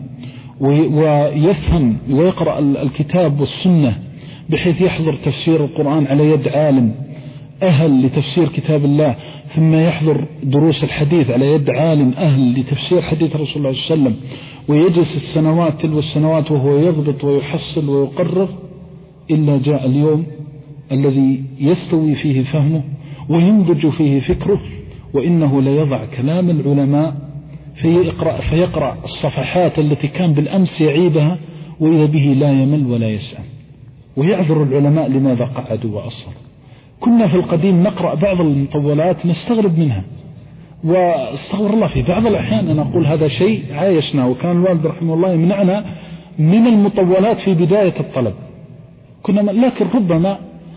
ويفهم ويقرأ الكتاب والسنة بحيث يحضر تفسير القرآن على يد عالم أهل لتفسير كتاب الله، ثم يحضر دروس الحديث على يد عالم أهل لتفسير حديث رسول الله صلى الله عليه وسلم، ويجلس السنوات تلو السنوات وهو يضبط ويحصل ويقرر، إلا جاء اليوم الذي يستوي فيه فهمه وينضج فيه فكره، وإنه ليضع كلام العلماء فيقرأ, فيقرأ الصفحات التي كان بالأمس يعيدها وإذا به لا يمل ولا يسأل. ويعذر العلماء لماذا قعدوا وأصلوا. كنا في القديم نقرأ بعض المطولات نستغرب منها، واستغفر الله في بعض الأحيان أنا أقول هذا شيء عايشنا، وكان الوالد رحمه الله يمنعنا من المطولات في بداية الطلب. كنا لكن ربما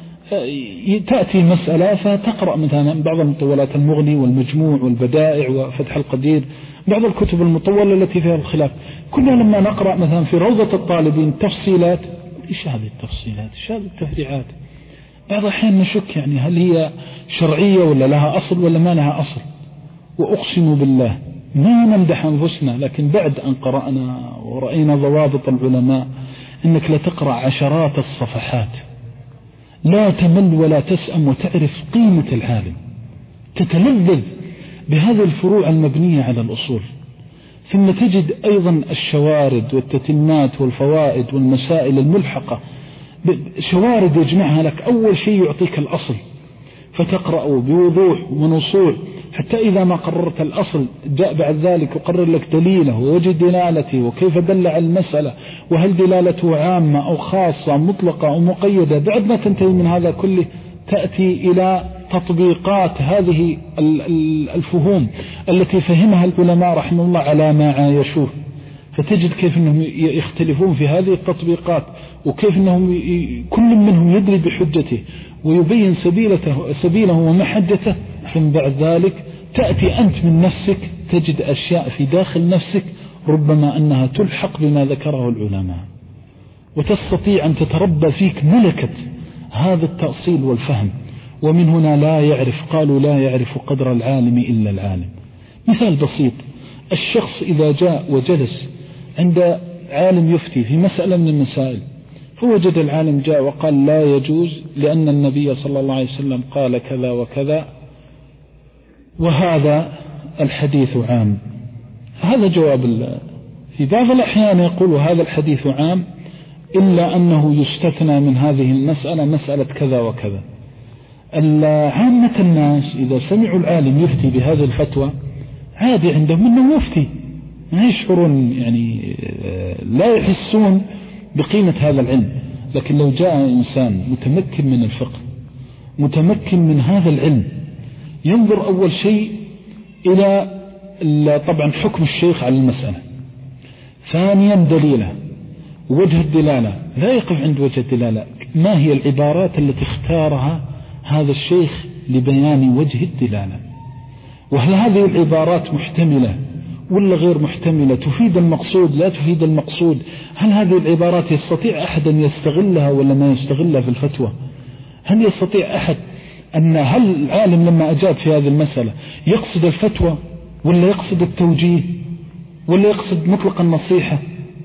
تأتي مسألة فتقرأ مثلا بعض المطولات المغني والمجموع والبدائع وفتح القدير، بعض الكتب المطولة التي فيها الخلاف. كنا لما نقرأ مثلا في روضة الطالبين تفصيلات، إيش هذه التفصيلات إيش هذه التفريعات، بعض الأحيان نشك يعني هل هي شرعية ولا لها أصل ولا ما لها أصل. وأقسم بالله ما نمدح أنفسنا، لكن بعد أن قرأنا ورأينا ضوابط العلماء إنك لتقرأ عشرات الصفحات لا تمل ولا تسأم وتعرف قيمة العالم، تتلذذ بهذه الفروع المبنية على الأصول. ثم تجد أيضا الشوارد والتتمات والفوائد والمسائل الملحقة، شوارد يجمعها لك. أول شيء يعطيك الأصل فتقرأ بوضوح ونصوع، حتى إذا ما قررت الأصل جاء بعد ذلك وقرر لك دليله ووجد دلالته وكيف دل على المسألة وهل دلالته عامة أو خاصة مطلقة أو مقيدة. بعد ما تنتهي من هذا كله تأتي إلى تطبيقات هذه الفهوم التي فهمها العلماء رحمه الله على ما عايشوه، فتجد كيف أنهم يختلفون في هذه التطبيقات وكيف أنهم كل منهم يدري بحجته ويبين سبيلته سبيله ومحجته. ثم بعد ذلك تأتي أنت من نفسك تجد أشياء في داخل نفسك ربما أنها تلحق بما ذكره العلماء، وتستطيع أن تتربى فيك ملكة هذا التأصيل والفهم. ومن هنا لا يعرف، قالوا لا يعرف قدر العالم إلا العالم. مثال بسيط، الشخص إذا جاء وجلس عند عالم يفتي في مسألة من المسائل فوجد العالم جاء وقال لا يجوز لأن النبي صلى الله عليه وسلم قال كذا وكذا وهذا الحديث عام، هذا جواب الله. في بعض الأحيان يقول هذا الحديث عام إلا أنه يستثنى من هذه المسألة مسألة كذا وكذا. عامة الناس إذا سمعوا العالم يفتي بهذه الفتوى عادي عندهم أنه يفتي، ما يشعرون يعني لا يحسون بقيمة هذا العلم. لكن لو جاء إنسان متمكن من الفقه متمكن من هذا العلم ينظر أول شيء إلى طبعا حكم الشيخ على المسألة، ثانيا دليله وجه الدلالة، لا يقف عند وجه الدلالة، ما هي العبارات التي اختارها هذا الشيخ لبيان وجه الدلالة، وهل هذه العبارات محتملة ولا غير محتملة، تفيد المقصود لا تفيد المقصود، هل هذه العبارات يستطيع أحد أن يستغلها ولا ما يستغلها في الفتوى، هل يستطيع أحد أن هل العالم لما أجاب في هذه المسألة يقصد الفتوى ولا يقصد التوجيه ولا يقصد مطلق النصيحة.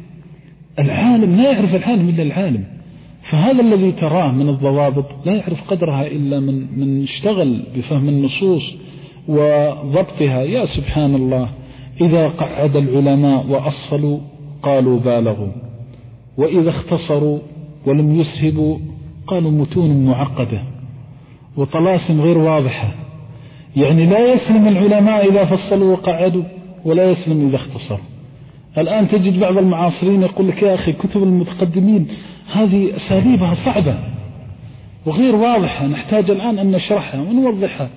العالم لا يعرف العالم إلا العالم، فهذا الذي تراه من الضوابط لا يعرف قدرها إلا من من اشتغل بفهم النصوص وضبطها. يا سبحان الله، إذا قعد العلماء وأصلوا قالوا بالغوا، وإذا اختصروا ولم يسهبوا قالوا متون معقدة وطلاسم غير واضحة. يعني لا يسلم العلماء إذا فصلوا وقعدوا ولا يسلم إذا اختصروا. الآن تجد بعض المعاصرين يقول لك يا أخي كتب المتقدمين هذه أساليبها صعبة وغير واضحة، نحتاج الآن أن نشرحها ونوضحها.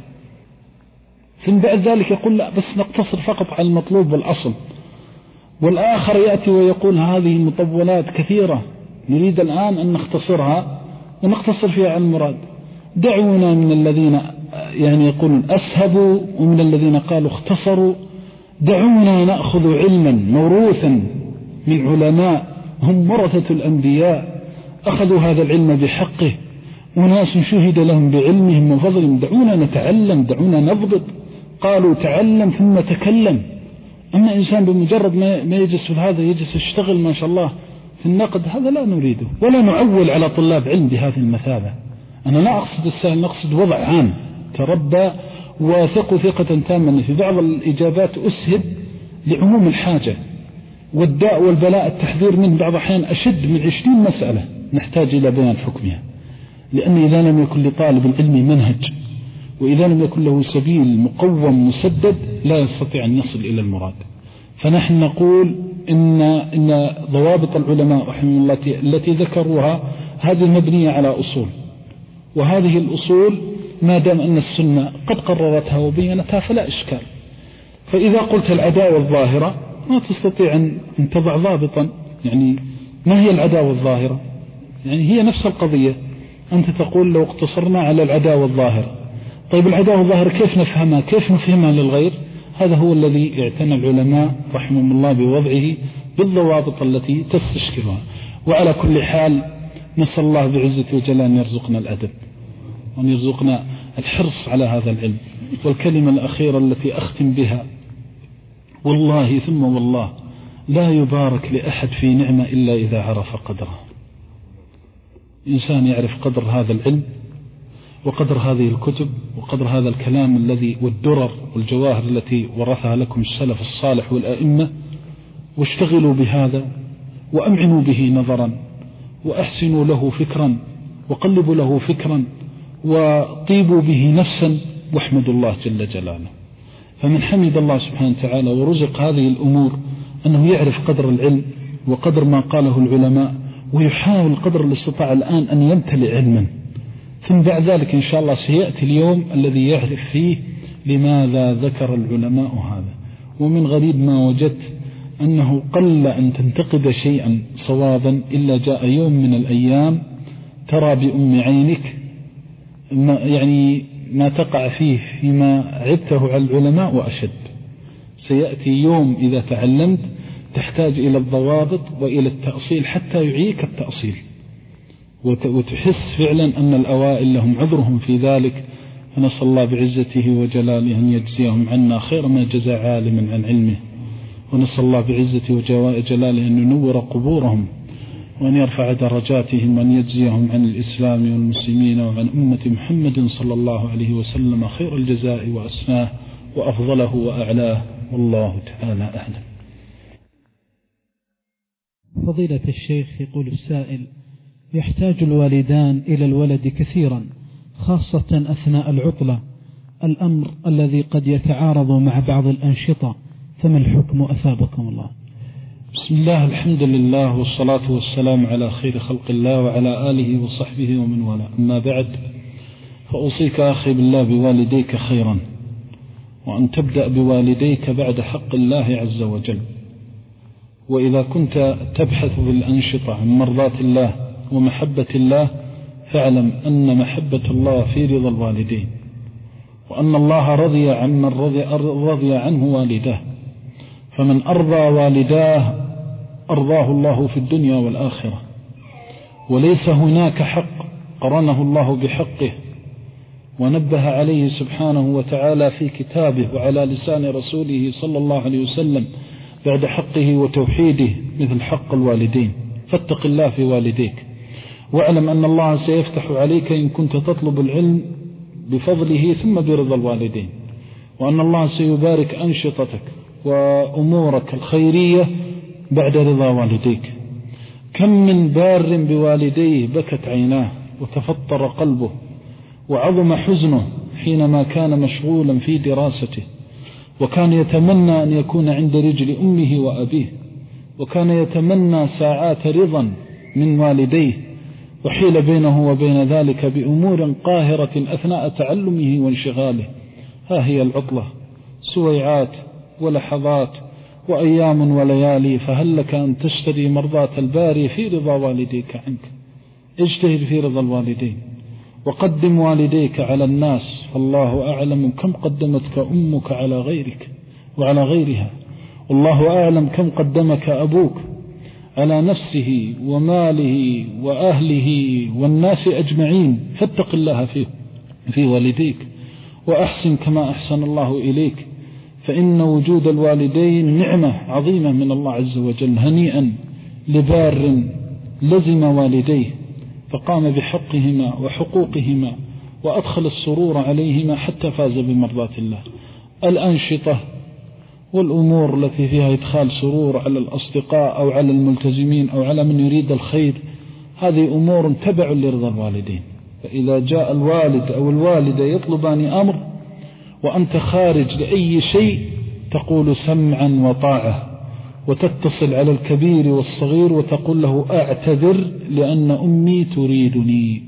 ثم بعد ذلك يقول لا بس نقتصر فقط على المطلوب والأصل. والآخر يأتي ويقول هذه مطولات كثيرة نريد الآن أن نختصرها ونقتصر فيها على المراد. دعونا من الذين يعني يقولون أسهبوا ومن الذين قالوا اختصروا، دعونا نأخذ علما موروثا من علماء هم ورثة الأنبياء أخذوا هذا العلم بحقه، وناس شهد لهم بعلمهم وفضلهم، دعونا نتعلم دعونا نضبط. قالوا تعلم ثم تكلم. أما إنسان بمجرد ما يجلس في هذا يجلس يشتغل ما شاء الله في النقد، هذا لا نريده ولا نعول على طلاب علم بهذه المثابة. أنا لا أقصد السائل، نقصد وضع عام تربى وثق ثقة تامة. في بعض الإجابات أسهب لعموم الحاجة، والداء والبلاء التحذير منه بعض الأحيان أشد من عشرين مسألة نحتاج إلى بيان حكمها. لأن إذا لم يكن لطالب العلم منهج وإذا لم يكن له سبيل مقوم مسدد لا يستطيع أن يصل إلى المراد. فنحن نقول إن, إن ضوابط العلماء رحمه الله التي ذكروها هذه مبنية على أصول، وهذه الأصول ما دام أن السنة قد قررتها وبينتها فلا إشكال. فإذا قلت العداوة الظاهرة ما تستطيع أن تضع ضابطا، يعني ما هي العداوة الظاهرة؟ يعني هي نفس القضية. أنت تقول لو اقتصرنا على العداوة الظاهرة، طيب العداوة الظاهرة كيف نفهمها كيف نفهمها للغير؟ هذا هو الذي اعتنى العلماء رحمهم الله بوضعه بالضوابط التي تستشكلها. وعلى كل حال نسأل الله بعزة وجل أن يرزقنا الأدب وأن يرزقنا الحرص على هذا العلم. والكلمة الأخيرة التي أختم بها، والله ثم والله لا يبارك لأحد في نعمة إلا إذا عرف قدره. إنسان يعرف قدر هذا العلم وقدر هذه الكتب وقدر هذا الكلام الذي والدرر والجواهر التي ورثها لكم السلف الصالح والأئمة، واشتغلوا بهذا وأمعنوا به نظرا وأحسنوا له فكرا وقلبوا له فكرا وطيبوا به نفسا، واحمدوا الله جل جلاله. فمن حمد الله سبحانه وتعالى ورزق هذه الأمور أنه يعرف قدر العلم وقدر ما قاله العلماء، ويحاول قدر الاستطاعة الآن أن يمتلئ علما، ثم بعد ذلك إن شاء الله سيأتي اليوم الذي يعرف فيه لماذا ذكر العلماء هذا. ومن غريب ما وجدت أنه قل أن تنتقد شيئا صوابا إلا جاء يوم من الأيام ترى بأم عينك ما يعني ما تقع فيه فيما عبته على العلماء وأشد. سيأتي يوم إذا تعلمت تحتاج إلى الضوابط وإلى التأصيل حتى يعيك التأصيل، وتحس فعلا أن الأوائل لهم عذرهم في ذلك. فنسأل الله بعزته وجلاله أن يجزيهم عنا خير ما جزى عالما عن علمه، ونسأل الله بعزته وجلاله أن ينور قبورهم وأن يرفع درجاتهم وأن يجزيهم عن الإسلام والمسلمين وعن أمة محمد صلى الله عليه وسلم خير الجزاء وأسماه وأفضله وأعلاه، والله تعالى أعلم. فضيلة الشيخ، يقول السائل: يحتاج الوالدان إلى الولد كثيرا خاصة أثناء العطلة، الأمر الذي قد يتعارض مع بعض الأنشطة، فما الحكم أثابكم الله؟ بسم الله، الحمد لله، والصلاة والسلام على خير خلق الله وعلى آله وصحبه ومن والاه. أما بعد، فأوصيك أخي بالله بوالديك خيرا، وأن تبدأ بوالديك بعد حق الله عز وجل. وإذا كنت تبحث في الأنشطة عن مرضاة الله ومحبة الله، فاعلم أن محبة الله في رضا الوالدين، وأن الله رضي عن من رضي, رضي عنه والده، فمن أرضى والداه أرضاه الله في الدنيا والآخرة. وليس هناك حق قرنه الله بحقه، ونبه عليه سبحانه وتعالى في كتابه وعلى لسان رسوله صلى الله عليه وسلم بعد حقه وتوحيده مثل حق الوالدين. فاتق الله في والديك، واعلم أن الله سيفتح عليك إن كنت تطلب العلم بفضله ثم برضا الوالدين، وأن الله سيبارك أنشطتك وأمورك الخيرية بعد رضا والديك. كم من بار بوالديه بكت عيناه وتفطر قلبه وعظم حزنه حينما كان مشغولا في دراسته، وكان يتمنى أن يكون عند رجل أمه وأبيه، وكان يتمنى ساعات رضا من والديه، وحيل بينه وبين ذلك بأمور قاهرة أثناء تعلمه وانشغاله. ها هي العطلة سويعات ولحظات وأيام وليالي، فهل لك أن تشتري مرضاة الباري في رضا والديك عنك؟ اجتهد في رضا الوالدين، وقدم والديك على الناس، فالله أعلم كم قدمتك أمك على غيرك وعلى غيرها، والله أعلم كم قدمك أبوك على نفسه وماله وأهله والناس أجمعين. فاتق الله فيه في والديك، وأحسن كما أحسن الله إليك، فإن وجود الوالدين نعمة عظيمة من الله عز وجل. هنيئا لبار لزم والديه فقام بحقهما وحقوقهما وأدخل السرور عليهما حتى فاز بمرضاة الله. الأنشطة والأمور التي فيها إدخال سرور على الأصدقاء أو على الملتزمين أو على من يريد الخير، هذه أمور تبع لرضا الوالدين. فإذا جاء الوالد أو الوالدة يطلبان أمر وأنت خارج لأي شيء، تقول سمعا وطاعة، وتتصل على الكبير والصغير وتقول له أعتذر لأن أمي تريدني،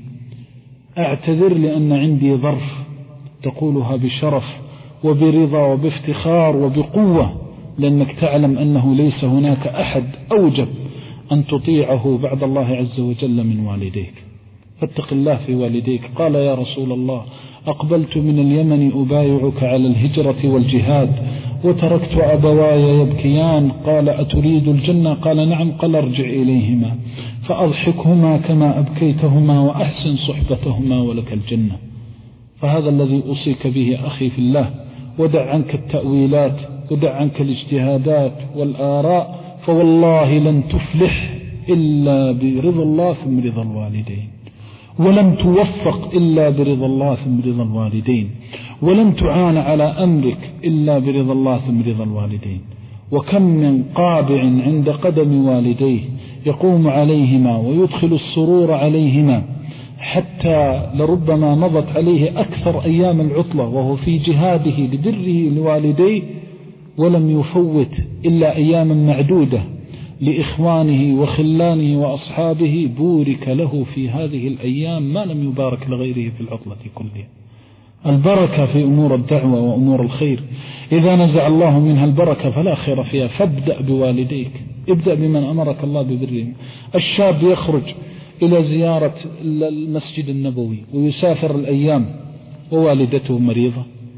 أعتذر لأن عندي ظرف، تقولها بشرف وبرضا وبافتخار وبقوة، لأنك تعلم أنه ليس هناك أحد أوجب أن تطيعه بعد الله عز وجل من والديك. فاتق الله في والديك. قال يا رسول الله: أقبلت من اليمن أبايعك على الهجرة والجهاد، وتركت أبواي يبكيان. قال: أتريد الجنة؟ قال: نعم. قال: ارجع إليهما فأضحكهما كما أبكيتهما وأحسن صحبتهما ولك الجنة. فهذا الذي أوصيك به أخي في الله، ودع عنك التأويلات، ودع عنك الاجتهادات والآراء، فوالله لن تفلح إلا برضا الله ثم رضا الوالدين، ولن توفق إلا برضا الله ثم رضا الوالدين، ولن تعان على أمرك إلا برضا الله ثم رضا الوالدين. وكم من قابع عند قدم والديه يقوم عليهما ويدخل السرور عليهما حتى لربما مضت عليه أكثر أيام العطلة وهو في جهاده لبره لوالديه ولم يفوت إلا أياما معدودة لإخوانه وخلانه وأصحابه، بورك له في هذه الأيام ما لم يبارك لغيره في العطلة كلها. البركة في أمور الدعوة وأمور الخير إذا نزع الله منها البركة فلا خير فيها، فابدأ بوالديك، ابدأ بمن أمرك الله ببرهم. الشاب يخرج إلى زيارة المسجد النبوي ويسافر الأيام ووالدته مريضة.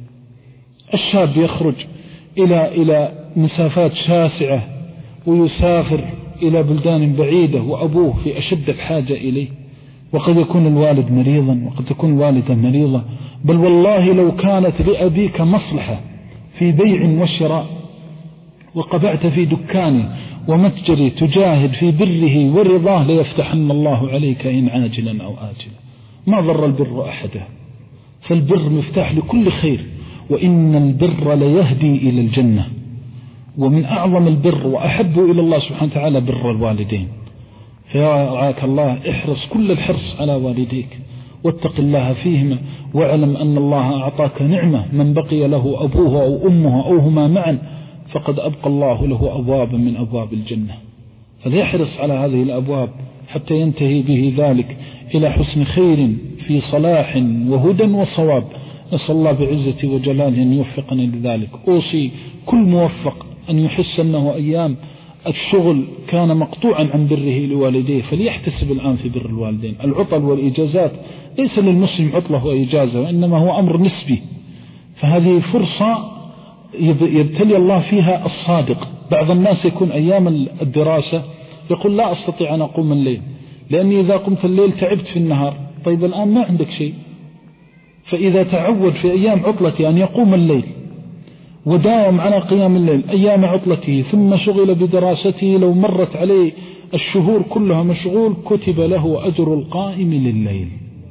الشاب يخرج إلى إلى مسافات شاسعة ويسافر إلى بلدان بعيدة وأبوه في أشد الحاجة إليه، وقد يكون الوالد مريضا وقد تكون الوالدة مريضة. بل والله لو كانت لأبيك مصلحة في بيع وشراء وقبعت في دكانه ومتجري تجاهد في بره ورضاه ليفتحن الله عليك إن عاجلا أو آجلا. ما ضر البر أحدا، فالبر مفتاح لكل خير، وإن البر ليهدي إلى الجنة. ومن أعظم البر وأحب إلى الله سبحانه وتعالى بر الوالدين. فيا رعاك الله احرص كل الحرص على والديك واتق الله فيهما، واعلم أن الله أعطاك نعمة، من بقي له أبوه أو أمه أو هما معا فقد أبقى الله له أبوابا من أبواب الجنة، فليحرص على هذه الأبواب حتى ينتهي به ذلك إلى حسن خير في صلاح وهدى وصواب. نسأل الله بعزة وجلاله أن يوفقني لذلك. أوصي كل موفق أن يحس أنه أيام الشغل كان مقطوعا عن بره لوالديه فليحتسب الآن في بر الوالدين. العطل والإجازات ليس للمسلم عطلة وإجازة، وإنما هو أمر نسبي، فهذه فرصة يبتلي الله فيها الصادق. بعض الناس يكون أيام الدراسة يقول لا أستطيع أن أقوم الليل لأني إذا قمت الليل تعبت في النهار. طيب الآن ما عندك شيء، فإذا تعود في أيام عطلته أن يقوم الليل وداوم على قيام الليل أيام عطلته ثم شغل بدراسته، لو مرت عليه الشهور كلها مشغول كتب له أجر القائم لليل،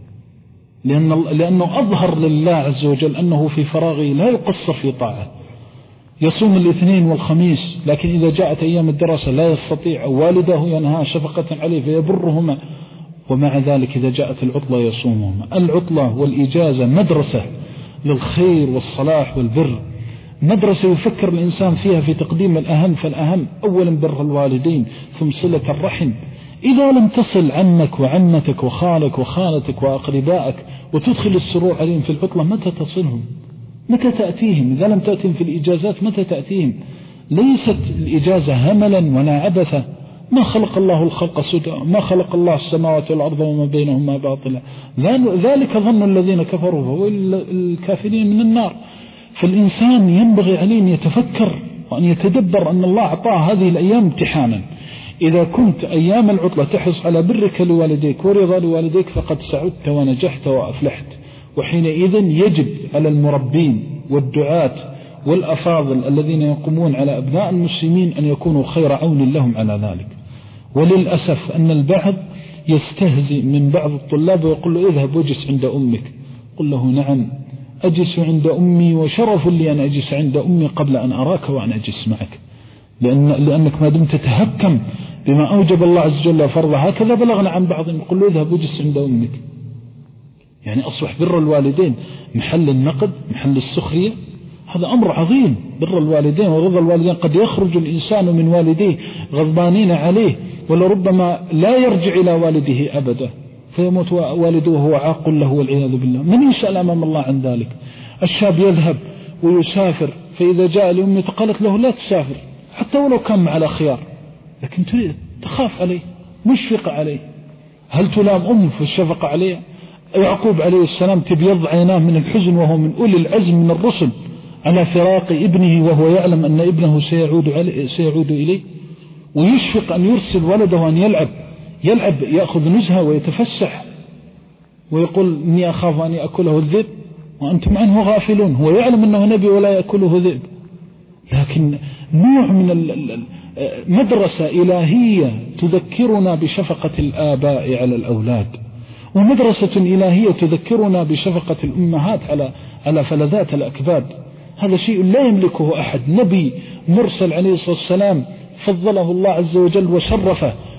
لأن لأنه أظهر لله عز وجل أنه في فراغه لا يقصر في طاعة، يصوم الاثنين والخميس، لكن إذا جاءت أيام الدراسة لا يستطيع أو والده ينهى شفقة عليه فيبرهما، ومع ذلك إذا جاءت العطلة يصومهما. العطلة والإجازة مدرسة للخير والصلاح والبر، مدرسة يفكر الإنسان فيها في تقديم الأهم فالأهم، أولا بر الوالدين ثم صلة الرحم. إذا لم تصل عمك وعمتك وخالك وخالتك وأقربائك وتدخل السرور عليهم في العطلة متى تصلهم؟ متى تأتيهم؟ إذا لم تأتيهم في الإجازات متى تأتيهم؟ ليست الإجازة هملا ولا عبثا. ما خلق الله الخلق سدى، ما خلق الله السماوات والأرض وما بينهما باطلا، ذلك ظن الذين كفروا فهو الكافرين من النار. فالإنسان ينبغي عليه أن يتفكر وأن يتدبر أن الله أعطاه هذه الأيام امتحانا. إذا كنت أيام العطلة تحرص على برك لوالديك ورضا لوالديك فقد سعدت ونجحت وأفلحت. وحينئذ يجب على المربين والدعاة والأفاضل الذين يقومون على أبناء المسلمين أن يكونوا خير عون لهم على ذلك. وللأسف أن البعض يستهزئ من بعض الطلاب ويقول له اذهب واجلس عند أمك. قل له نعم أجلس عند أمي وشرف لي أن أجلس عند أمي قبل أن أراك وأن أجلس معك، لأن لأنك ما دمت تتهكم بما أوجب الله عز وجل فرضه. هكذا بلغنا عن بعض يقول له اذهب واجلس عند أمك، يعني أصبح بر الوالدين محل النقد محل السخرية. هذا أمر عظيم، بر الوالدين ورضا الوالدين. قد يخرج الإنسان من والديه غضبانين عليه ولربما لا يرجع إلى والده أبدا فيموت والده وهو عاق له والعياذ بالله. من يسأل أمام الله عن ذلك؟ الشاب يذهب ويسافر فإذا جاء لأمه قالت له لا تسافر حتى ولو كان على خيار، لكن تريد تخاف عليه مشفق عليه. هل تلام أم في الشفقة عليه؟ يعقوب عليه السلام تبيض عيناه من الحزن وهو من أولي العزم من الرسل على فراق ابنه وهو يعلم أن ابنه سيعود, سيعود إليه، ويشفق أن يرسل ولده أن يلعب يلعب يأخذ نزهة ويتفسح ويقول إني أخاف أن يأكله الذئب وأنتم عنه غافلون. هو يعلم أنه نبي ولا يأكله ذئب، لكن نوع من مدرسة إلهية تذكرنا بشفقة الآباء على الأولاد، ومدرسة إلهية تذكرنا بشفقة الأمهات على على فلذات الأكباد. هذا شيء لا يملكه أحد. نبي مرسل عليه الصلاة والسلام فضله الله عز وجل وشرفه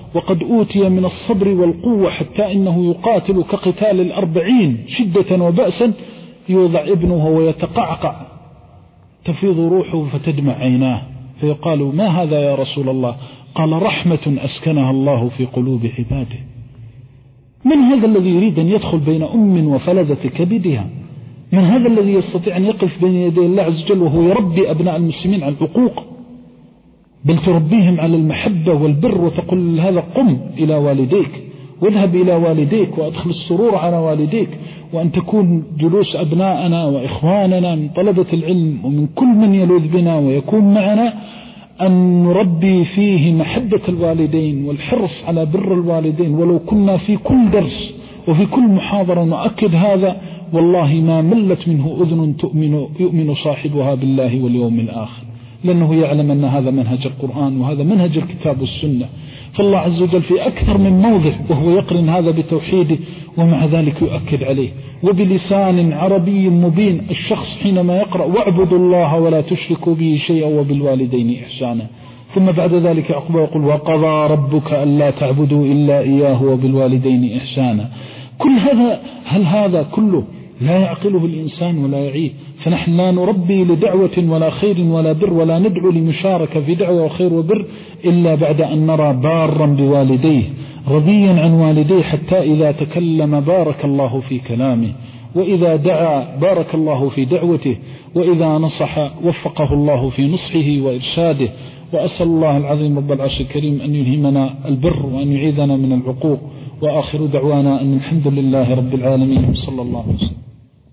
وقد أوتي من الصبر والقوة حتى إنه يقاتل كقتال الأربعين شدة وبأسا، يوضع ابنه ويتقعقع تفيض روحه فتدمع عيناه، فيقال ما هذا يا رسول الله؟ قال رحمة أسكنها الله في قلوب عباده. من هذا الذي يريد أن يدخل بين أم وفلذة كبدها؟ من هذا الذي يستطيع أن يقف بين يدي الله عز وجل وهو يربي أبناء المسلمين على العقوق، بل تربيهم على المحبة والبر، وتقول هذا قم إلى والديك واذهب إلى والديك وأدخل السرور على والديك، وأن تكون جلوس أبناءنا وإخواننا من طلبة العلم ومن كل من يلوذ بنا ويكون معنا أن نربي فيه محبة الوالدين والحرص على بر الوالدين. ولو كنا في كل درس وفي كل محاضرة نؤكد هذا والله ما ملت منه أذن تؤمن يؤمن صاحبها بالله واليوم الآخر، لأنه يعلم أن هذا منهج القرآن وهذا منهج الكتاب والسنة. فالله عز وجل في أكثر من موضع وهو يقرن هذا بتوحيده ومع ذلك يؤكد عليه وبلسان عربي مبين. الشخص حينما يقرأ واعبدوا الله ولا تشركوا به شيئا وبالوالدين إحسانا، ثم بعد ذلك عقبه يقول وقضى ربك ألا تعبدوا إلا إياه وبالوالدين إحسانا. كل هذا، هل هذا كله لا يعقله الإنسان ولا يعيه؟ فنحن لا نربي لدعوة ولا خير ولا بر ولا ندعو لمشاركة في دعوة وخير وبر إلا بعد أن نرى بارا بوالديه رضيا عن والديه، حتى إذا تكلم بارك الله في كلامه، وإذا دعا بارك الله في دعوته، وإذا نصح وفقه الله في نصحه وإرشاده. وأسأل الله العظيم رب العرش الكريم أن يلهمنا البر وأن يعيذنا من العقوق. وآخر دعوانا أن الحمد لله رب العالمين، صلى الله عليه وسلم.